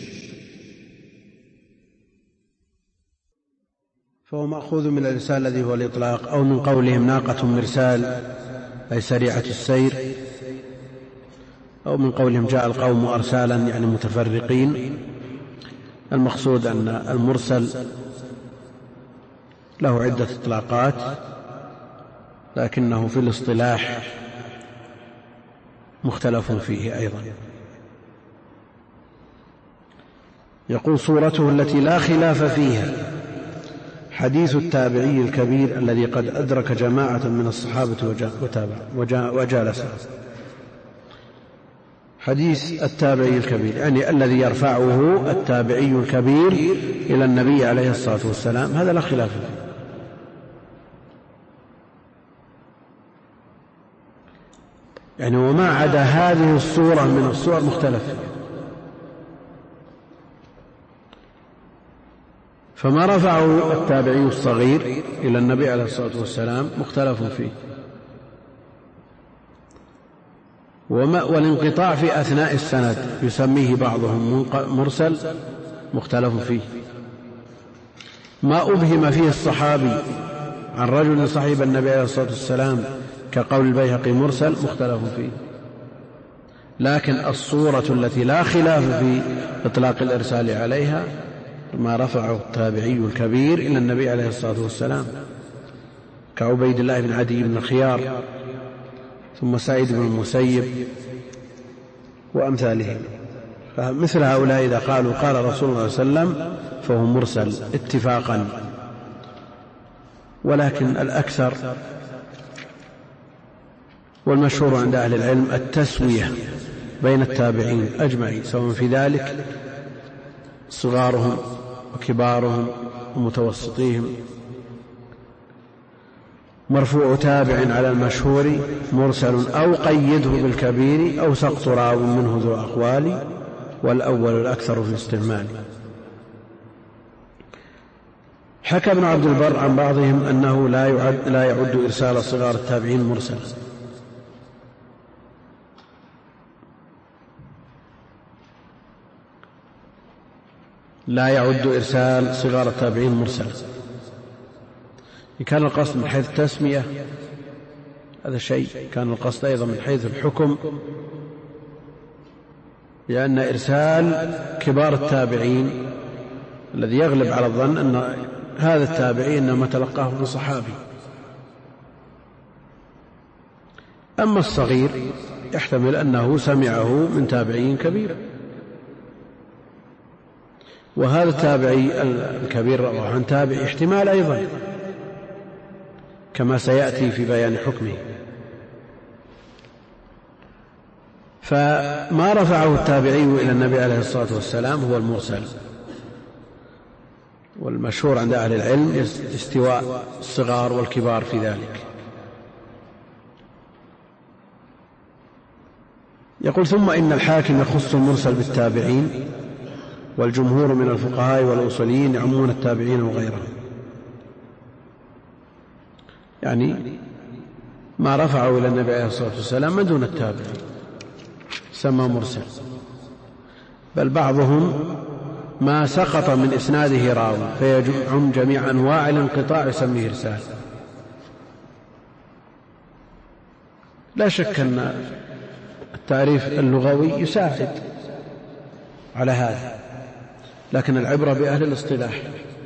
فهو مأخوذ من الإرسال الذي هو الإطلاق، أو من قولهم ناقة مرسال أي سريعة السير، أو من قولهم جاء القوم أرسالا يعني متفرقين. المقصود أن المرسل له عدة إطلاقات، لكنه في الاصطلاح مختلف فيه أيضا. يقول: صورته التي لا خلاف فيها حديث التابعي الكبير الذي قد أدرك جماعة من الصحابة وتابع وجالس. حديث التابعي الكبير يعني الذي يرفعه التابعي الكبير إلى النبي عليه الصلاة والسلام، هذا لا خلاف فيه. يعني وما عدا هذه الصورة من الصور مختلف فيه. فما رفعه التابعي الصغير إلى النبي عليه الصلاة والسلام مختلف فيه، والانقطاع في أثناء السند يسميه بعضهم مرسل مختلف فيه. ما أبهم فيه الصحابي عن رجل صحيب النبي عليه الصلاة والسلام كقول البيهقي مرسل مختلف فيه. لكن الصورة التي لا خلاف في إطلاق الإرسال عليها ما رفعه التابعي الكبير إلى النبي عليه الصلاة والسلام كعبيد الله بن عدي بن الخيار، ثم سعيد بن المسيب وأمثالهم. فمثل هؤلاء إذا قالوا قال رسول الله صلى الله عليه وسلم فهو مرسل اتفاقا. ولكن الأكثر والمشهور عند أهل العلم التسوية بين التابعين أجمعين، سواء في ذلك صغارهم وكبارهم ومتوسطيهم. مرفوع تابع على المشهور مرسل أو قيده بالكبير أو سقط راو منه ذو أقوال، والأول الأكثر في الاستعمال. حكى ابن عبد البر عن بعضهم أنه لا يعد, لا يعد إرسال صغار التابعين مرسل، لا يعد إرسال صغار التابعين مرسل. إن كان القصد من حيث التسمية هذا شيء، كان القصد أيضا من حيث الحكم، لأن إرسال كبار التابعين الذي يغلب على الظن أن هذا التابعي إنما تلقاه من صحابي. أما الصغير يحتمل أنه سمعه من تابعي كبير، وهذا التابعي الكبير رواه عن تابعي احتمال أيضا كما سيأتي في بيان حكمه. فما رفعه التابعي إلى النبي عليه الصلاة والسلام هو المرسل، والمشهور عند أهل العلم استواء الصغار والكبار في ذلك. يقول ثم إن الحاكم يخص المرسل بالتابعين، والجمهور من الفقهاء والأصوليين يعمون التابعين وغيرهم. يعني ما رفعوا إلى النبي عليه الصلاة والسلام من دون التابعين سمى مرسل، بل بعضهم ما سقط من إسناده راو فيجمع جميع أنواع الانقطاع يسميه إرسال. لا شك أن التعريف اللغوي يساعد على هذا، لكن العبرة بأهل الاصطلاح،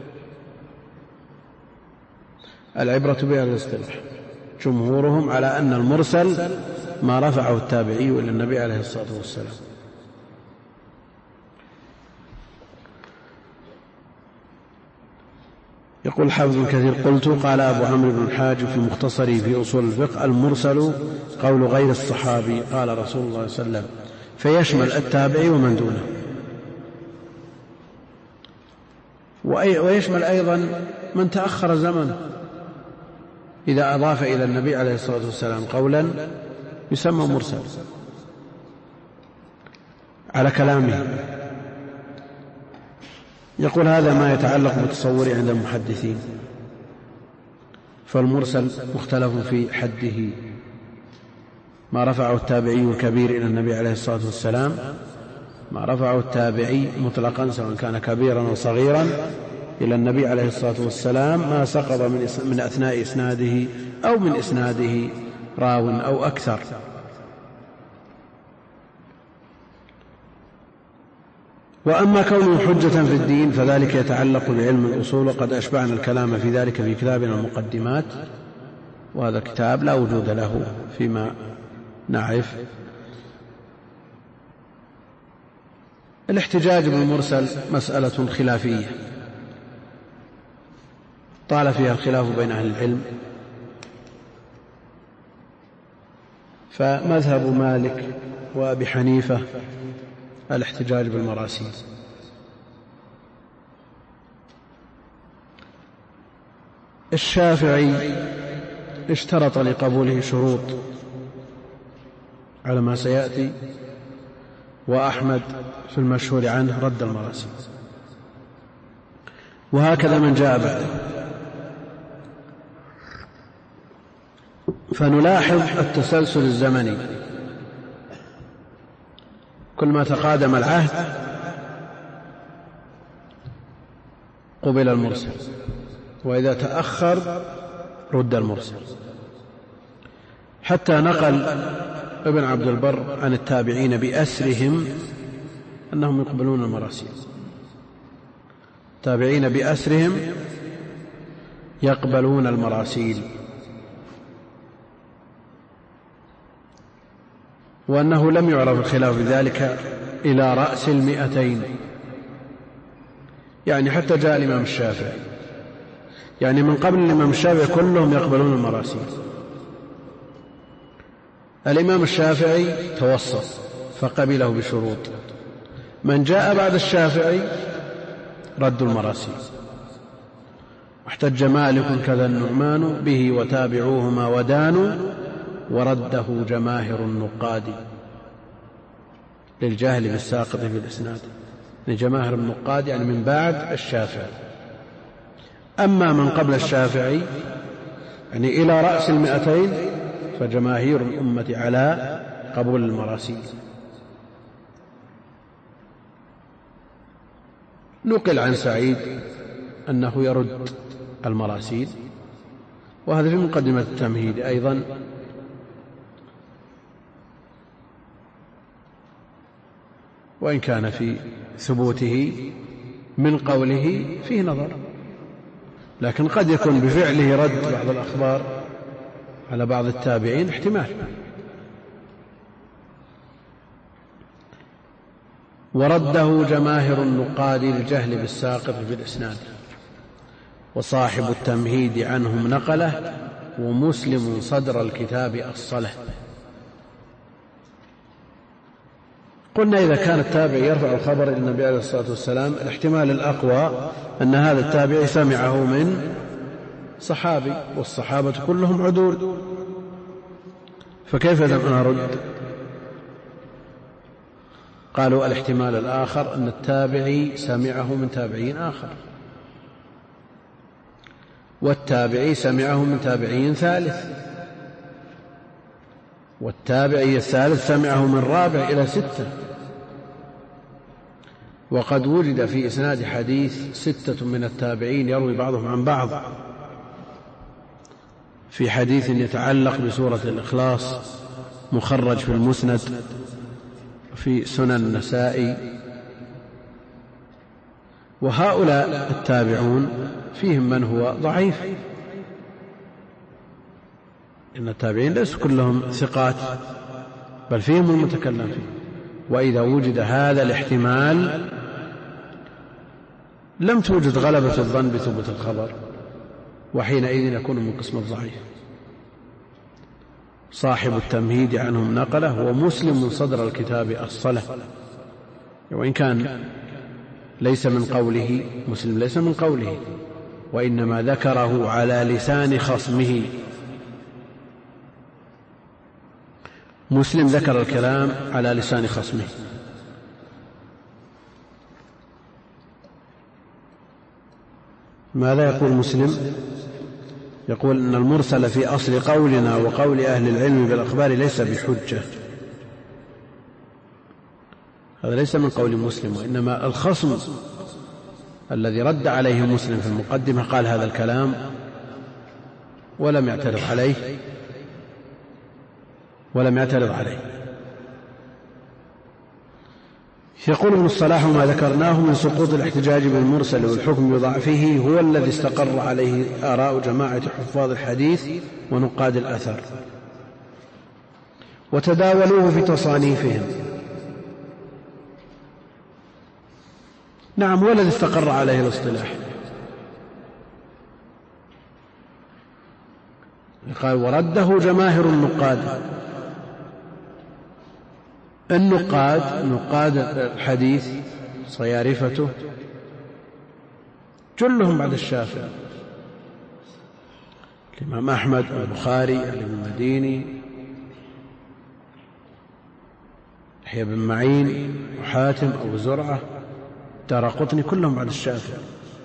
العبرة بأهل الاصطلاح. جمهورهم على أن المرسل ما رفعه التابعي إلى النبي عليه الصلاة والسلام. يقول الحافظ ابن كثير قلت قال أبو عمرو بن الحاج في مختصره في أصول الفقه المرسل قول غير الصحابي قال رسول الله صلى الله عليه وسلم، فيشمل التابعي ومن دونه، ويشمل أيضا من تأخر زمنه. إذا أضاف إلى النبي عليه الصلاة والسلام قولا يسمى مرسل على كلامه. يقول هذا ما يتعلق بالتصور عند المحدثين، فالمرسل مختلف في حده. ما رفعه التابعي الكبير إلى النبي عليه الصلاة والسلام، ما رفعه التابعي مطلقا سواء كان كبيرا أو صغيرا إلى النبي عليه الصلاة والسلام ما سقط من أثناء إسناده أو من إسناده راو أو أكثر. وأما كونه حجة في الدين فذلك يتعلق بعلم الأصول، وقد أشبعنا الكلام في ذلك في كتابنا المقدمات، وهذا كتاب لا وجود له فيما نعرف. الاحتجاج بالمرسل مسألة خلافية، طال فيها الخلاف بين أهل العلم، فمذهب مالك وأبي حنيفة الاحتجاج بالمراسيل. الشافعي اشترط لقبوله شروط على ما سيأتي، وأحمد في المشهور عنه رد المراسيل، وهكذا من جاء بعده. فنلاحظ التسلسل الزمني، كل ما تقادم العهد قبل المرسل، وإذا تأخر رد المرسل، حتى نقل ابن عبد البر عن التابعين بأسرهم أنهم يقبلون المراسيل، التابعين بأسرهم يقبلون المراسيل، وأنه لم يعرف الخلاف بذلك إلى رأس المئتين، يعني حتى جاء الإمام الشافعي، يعني من قبل الإمام الشافعي كلهم يقبلون المراسيل. الإمام الشافعي توسط فقبله بشروط، من جاء بعد الشافعي ردوا المراسيل. واحتج مالك كذا النعمان به وتابعوهما ودانوا، ورده جماهر النقاد للجهل بالساقط في الإسناد، لجماهر النقاد يعني من بعد الشافعي. أما من قبل الشافعي يعني إلى رأس المئتين فجماهير الأمة على قبول المراسيل. نقل عن سعيد أنه يرد المراسيل، وهذا في مقدمة التمهيد أيضا، وإن كان في ثبوته من قوله فيه نظر، لكن قد يكون بفعله رد بعض الأخبار على بعض التابعين احتمال. ورده جماهر النقاد للجهل بالساقط في الإسناد، وصاحب التمهيد عنهم نقله، ومسلم صدر الكتاب أصله. قلنا إذا كان التابع يرفع الخبر إلى النبي عليه الصلاة والسلام، الاحتمال الأقوى أن هذا التابع سمعه من صحابي، والصحابة كلهم عدول، فكيف نرد؟ قالوا الاحتمال الآخر أن التابعي سمعه من تابعين آخر، والتابعي سمعه من تابعي ثالث، والتابعي الثالث سمعه من رابع إلى ستة. وقد وجد في إسناد حديث ستة من التابعين يروي بعضهم عن بعض، في حديث يتعلق بسورة الإخلاص مخرج في المسند في سنن النسائي. وهؤلاء التابعون فيهم من هو ضعيف، إن التابعين ليسوا كلهم ثقات، بل فيهم المتكلم فيه. وإذا وجد هذا الاحتمال لم توجد غلبة الظن بثبوت الخبر، وحينئذ يكون من قسم الضعيف. صاحب التمهيد عنهم نقله، ومسلم من صدر الكتاب أصله، وإن كان ليس من قوله، مسلم ليس من قوله، وإنما ذكره على لسان خصمه. مسلم ذكر الكلام على لسان خصمه. ماذا يقول مسلم؟ يقول إن المرسل في أصل قولنا وقول أهل العلم بالأخبار ليس بحجة. هذا ليس من قول مسلم، وإنما الخصم الذي رد عليه مسلم في المقدمة قال هذا الكلام ولم يعترض عليه ولم يعترض عليه. يقول ابن الصلاح: ما ذكرناه من سقوط الاحتجاج بالمرسل والحكم بضعفه هو الذي استقر عليه آراء جماعة حفاظ الحديث ونقاد الأثر، وتداولوه في تصانيفهم. نعم، هو الذي استقر عليه الاصطلاح. قال ورده جماهر النقاد. النقاد نقاد الحديث صيارفته جلهم بعد الشافعي، الإمام أحمد، البخاري، الإمام المديني، يحيى بن معين، وحاتم، أبو زرعة، دارقطني، كلهم بعد الشافعي.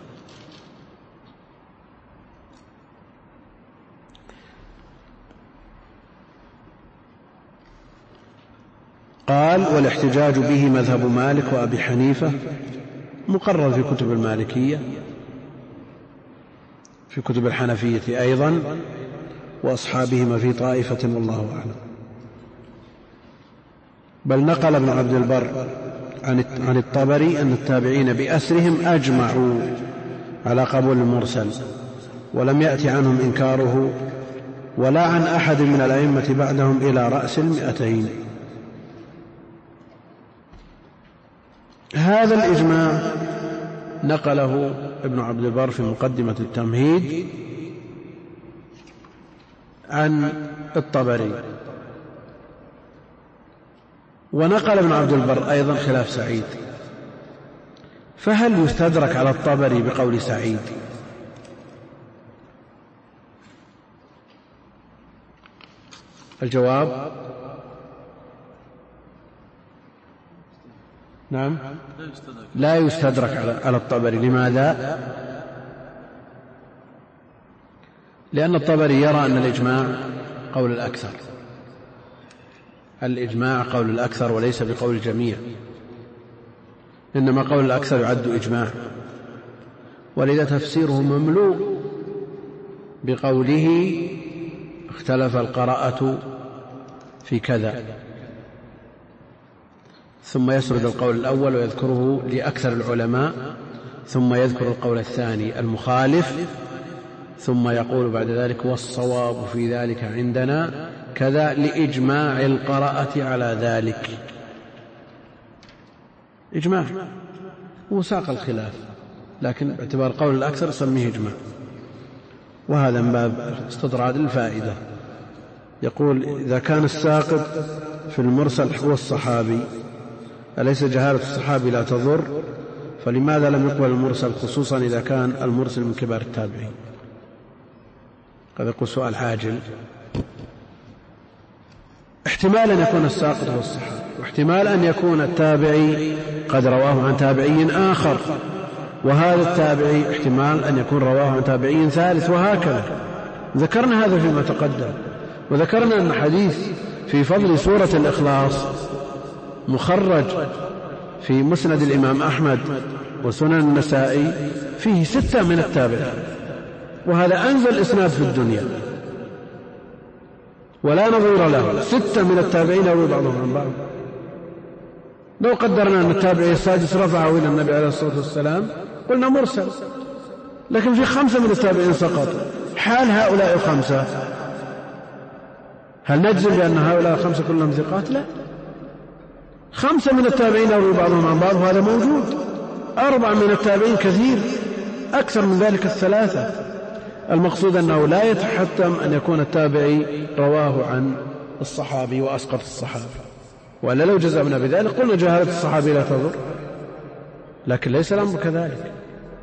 قال والاحتجاج به مذهب مالك وأبي حنيفة، مقرر في كتب المالكية، في كتب الحنفية أيضا، وأصحابهما في طائفة، والله أعلم. بل نقل ابن عبد البر عن الطبري أن التابعين بأسرهم أجمعوا على قبول المرسل، ولم يأتي عنهم إنكاره ولا عن أحد من الأئمة بعدهم إلى رأس المئتين. هذا الإجماع نقله ابن عبد البر في مقدمة التمهيد عن الطبري، ونقل ابن عبد البر أيضا خلاف سعيد. فهل يستدرك على الطبري بقول سعيد؟ الجواب نعم، لا يستدرك على الطبري. لماذا؟ لأن الطبري يرى أن الإجماع قول الأكثر، الإجماع قول الأكثر وليس بقول الجميع، إنما قول الأكثر يعد إجماع، ولذا تفسيره مملوء بقوله اختلف القراءة في كذا، ثم يسرد القول الأول ويذكره لأكثر العلماء، ثم يذكر القول الثاني المخالف، ثم يقول بعد ذلك والصواب في ذلك عندنا كذا لإجماع القراءة على ذلك. إجماع وساق الخلاف، لكن باعتبار قول الأكثر سميه إجماع، وهذا من باب استطراد الفائدة. يقول إذا كان الساقط في المرسل هو الصحابي، أليس جهالة الصحابي لا تضر؟ فلماذا لم يقبل المرسل، خصوصا إذا كان المرسل من كبار التابعين؟ هذا يقول سؤال عاجل. احتمال أن يكون الساقط هو الصحابي، واحتمال أن يكون التابعي قد رواه عن تابعي آخر، وهذا التابعي احتمال أن يكون رواه عن تابعي ثالث، وهكذا. ذكرنا هذا فيما تقدم، وذكرنا أن حديث في فضل سورة الإخلاص مخرج في مسند الإمام أحمد وسنن النسائي فيه ستة من التابعين، وهذا أنزل إسناد في الدنيا ولا نظير له. ستة من التابعين يروي بعضهم عن بعض. لو قدرنا أن التابعي السادس رفعه إلى النبي عليه الصلاة والسلام قلنا مرسل، لكن في خمسة من التابعين سقطوا. حال هؤلاء الخمسة، هل نجزم بأن هؤلاء الخمسة كلهم ثقات؟ لا، خمسة من التابعين يروي بعضهم عن بعض، وهذا موجود. أربعة من التابعين كثير، أكثر من ذلك الثلاثة. المقصود أنه لا يتحتم أن يكون التابعي رواه عن الصحابي وأسقط الصحابي، ولا لو جزمنا بذلك قلنا جهالة الصحابي لا تضر، لكن ليس الأمر كذلك.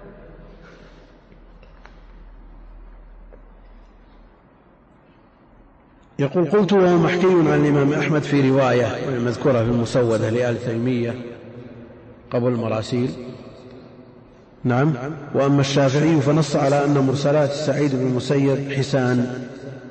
يقول قلت وهو محكي عن الإمام أحمد في رواية مذكورة في المسودة لآل تيمية قبل المراسيل. نعم. وأما الشافعي فنص على أن مرسلات سعيد بن المسيب حسان.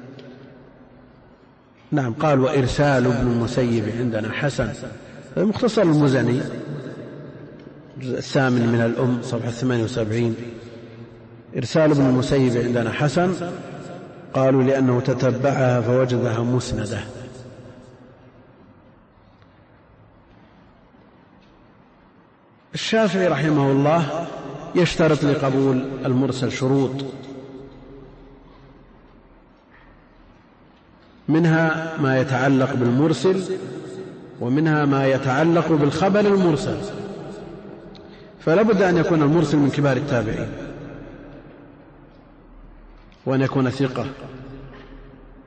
نعم. قال وإرسال ابن المسيب عندنا حسن. مختصر المزني الجزء الثامن من الأم صفحة ثمانية وسبعين. إرسال ابن المسيب عندنا حسن، قالوا لأنه تتبعها فوجدها مسندة. الشافعي رحمه الله يشترط لقبول المرسل شروط، منها ما يتعلق بالمرسل، ومنها ما يتعلق بالخبر المرسل. فلا بد أن يكون المرسل من كبار التابعين، وأن يكون ثقة،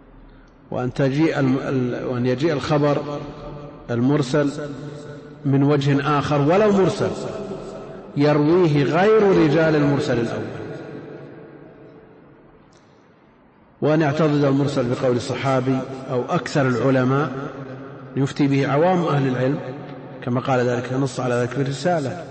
وأن, تجيء وأن يجيء الخبر المرسل من وجه آخر ولو مرسل يرويه غير رجال المرسل الأول، وأن يعتضد المرسل بقول الصحابي أو أكثر العلماء يفتي به عوام أهل العلم كما قال ذلك، نص على ذلك في الرسالة.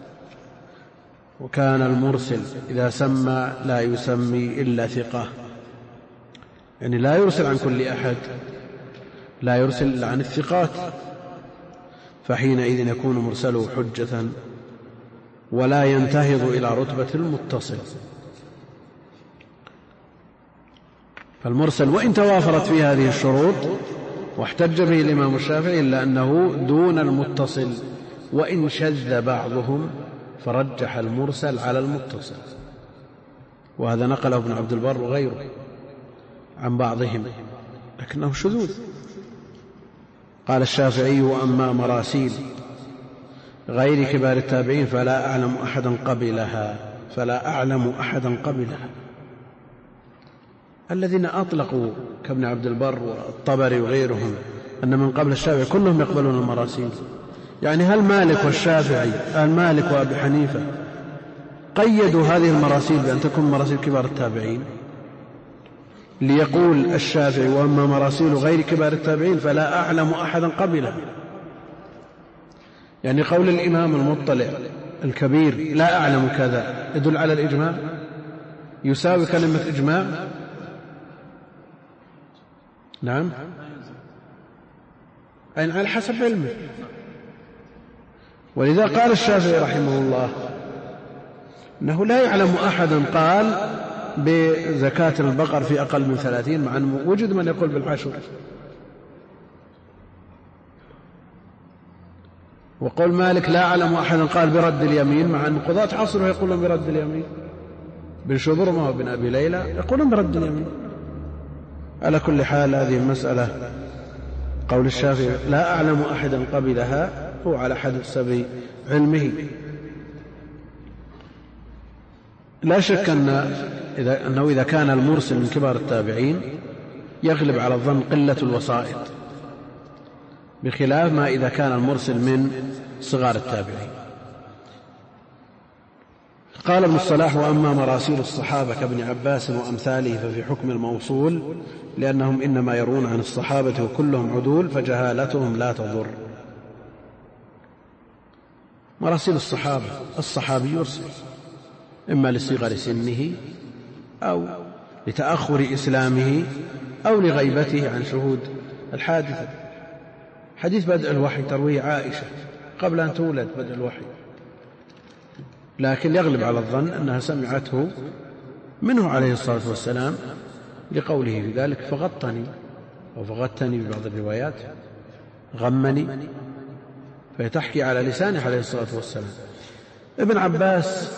وكان المرسل إذا سمى لا يسمي إلا ثقة، يعني لا يرسل عن كل أحد، لا يرسل إلا عن الثقات، فحينئذ يكون مرسله حجة ولا ينتهض إلى رتبة المتصل. فالمرسل وإن توافرت فيه هذه الشروط واحتج به الإمام الشافعي إلا أنه دون المتصل، وإن شذ بعضهم فرجح المرسل على المتصل، وهذا نقله ابن عبد البر وغيره عن بعضهم لكنه شذوذ. قال الشافعي: وأما مراسيل غير كبار التابعين فلا أعلم أحدا قبلها فلا أعلم أحدا قبلها. الذين أطلقوا كابن عبد البر والطبري وغيرهم أن من قبل الشافعي كلهم يقبلون المراسيل، يعني هل مالك والشافعي هل مالك وأبي حنيفة قيدوا هذه المراسيل بأن تكون مراسيل كبار التابعين، ليقول الشافعي: وأما مراسيل غير كبار التابعين فلا أعلم أحدا قبلها. يعني قول الإمام المطلع الكبير لا أعلم كذا يدل على الإجماع، يساوي كلمة إجماع. نعم، أي على حسب علمه. ولذا قال الشافعي رحمه الله أنه لا يعلم أحدا قال بزكاة البقر في أقل من ثلاثين، مع أنه وجد من يقول بالعشر. وقول مالك لا أعلم أحدا قال برد اليمين، مع أن قضاة عصره يقولون برد اليمين، بن شبرمة وبن أبي ليلى يقولون برد اليمين. على كل حال هذه المسألة قول الشافعي لا أعلم أحدا قبلها هو على حسب علمه. لا شك أن إذا أنه إذا كان المرسل من كبار التابعين يغلب على الظن قلة الوسائط، بخلاف ما إذا كان المرسل من صغار التابعين. قال ابن الصلاح: وأما مراسيل الصحابة كابن عباس وأمثاله ففي حكم الموصول، لأنهم إنما يرون عن الصحابة وكلهم عدول فجهالتهم لا تضر. مراسيل الصحابة، الصحابي يرسل إما لصغر سنه أو لتأخر إسلامه أو لغيبته عن شهود الحادثة. حديث بدء الوحي ترويه عائشة قبل أن تولد بدء الوحي، لكن يغلب على الظن أنها سمعته منه عليه الصلاة والسلام لقوله في ذلك: فغطني أو فغطني ببعض الروايات غمني، فيتحكي على لسانه عليه الصلاة والسلام. ابن عباس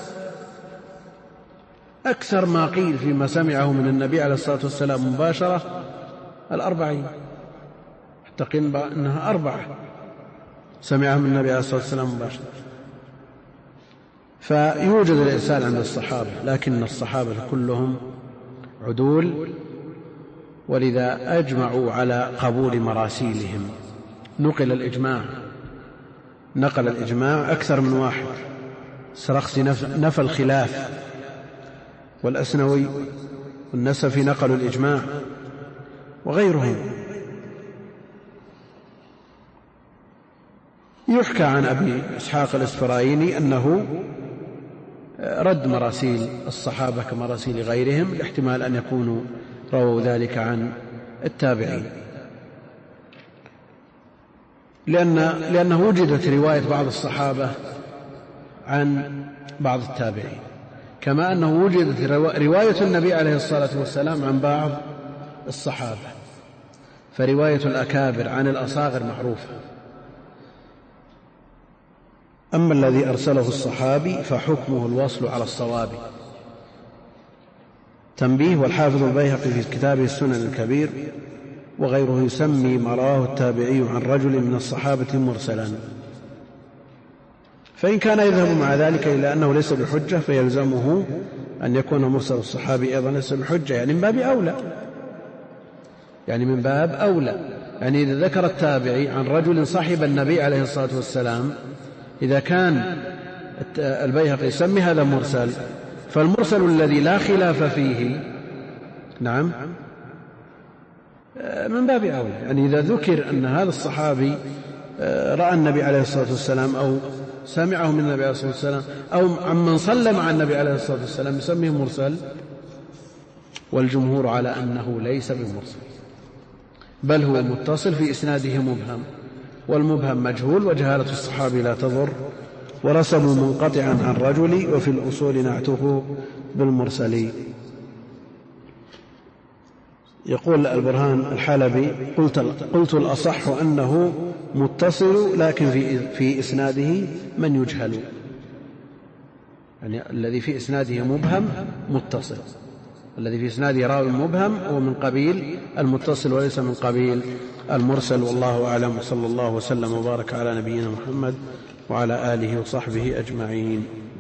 أكثر ما قيل فيما سمعه من النبي عليه الصلاة والسلام مباشرة الأربعين، حتى قيل أنها أربعة سمعها من النبي عليه الصلاة والسلام مباشرة. فيوجد الإرسال عند الصحابة، لكن الصحابة كلهم عدول، ولذا أجمعوا على قبول مراسيلهم. نقل الإجماع نقل الإجماع أكثر من واحد، السرخسي نفى الخلاف، والأسنوي والنسفي نقلوا الإجماع وغيرهم. يحكى عن أبي إسحاق الإسفرايني أنه رد مراسيل الصحابة كمراسيل غيرهم، لاحتمال أن يكونوا رووا ذلك عن التابعين، لأن لأنه وجدت رواية بعض الصحابة عن بعض التابعين، كما أنه وجدت رواية النبي عليه الصلاة والسلام عن بعض الصحابة، فرواية الأكابر عن الأصاغر معروفة. أما الذي أرسله الصحابي فحكمه الوصل على الصواب. تنبيه: والحافظ البيهقي في كتابه السنن الكبير وغيره يسمي ما رواه التابعي عن رجل من الصحابة مرسلا، فإن كان يذهب مع ذلك إلى أنه ليس بحجة فيلزمه أن يكون مرسل الصحابي أيضا ليس بحجة، يعني من باب أولى، يعني من باب أولى. يعني إذا ذكر التابعي عن رجل صحب النبي عليه الصلاة والسلام، إذا كان البيهقي يسمي هذا مرسل، فالمرسل الذي لا خلاف فيه نعم من باب أولى. يعني إذا ذكر أن هذا الصحابي رأى النبي عليه الصلاة والسلام أو سمعه من النبي عليه الصلاة والسلام أو عمن صلى مع النبي عليه الصلاة والسلام يسميه مرسل، والجمهور على أنه ليس بمرسل بل هو متصل في إسناده مبهم، والمبهم مجهول وجهالة الصحابي لا تضر، ورسموا منقطعا عن رجل وفي الأصول نعته بالمرسلين. يقول البرهان الحلبي قلت, قلت الأصح أنه متصل لكن في, في إسناده من يجهل، يعني الذي في إسناده مبهم متصل، الذي في إسناده راوي مبهم هو من قبيل المتصل وليس من قبيل المرسل. والله أعلم، صلى الله وسلم وبارك على نبينا محمد وعلى آله وصحبه أجمعين.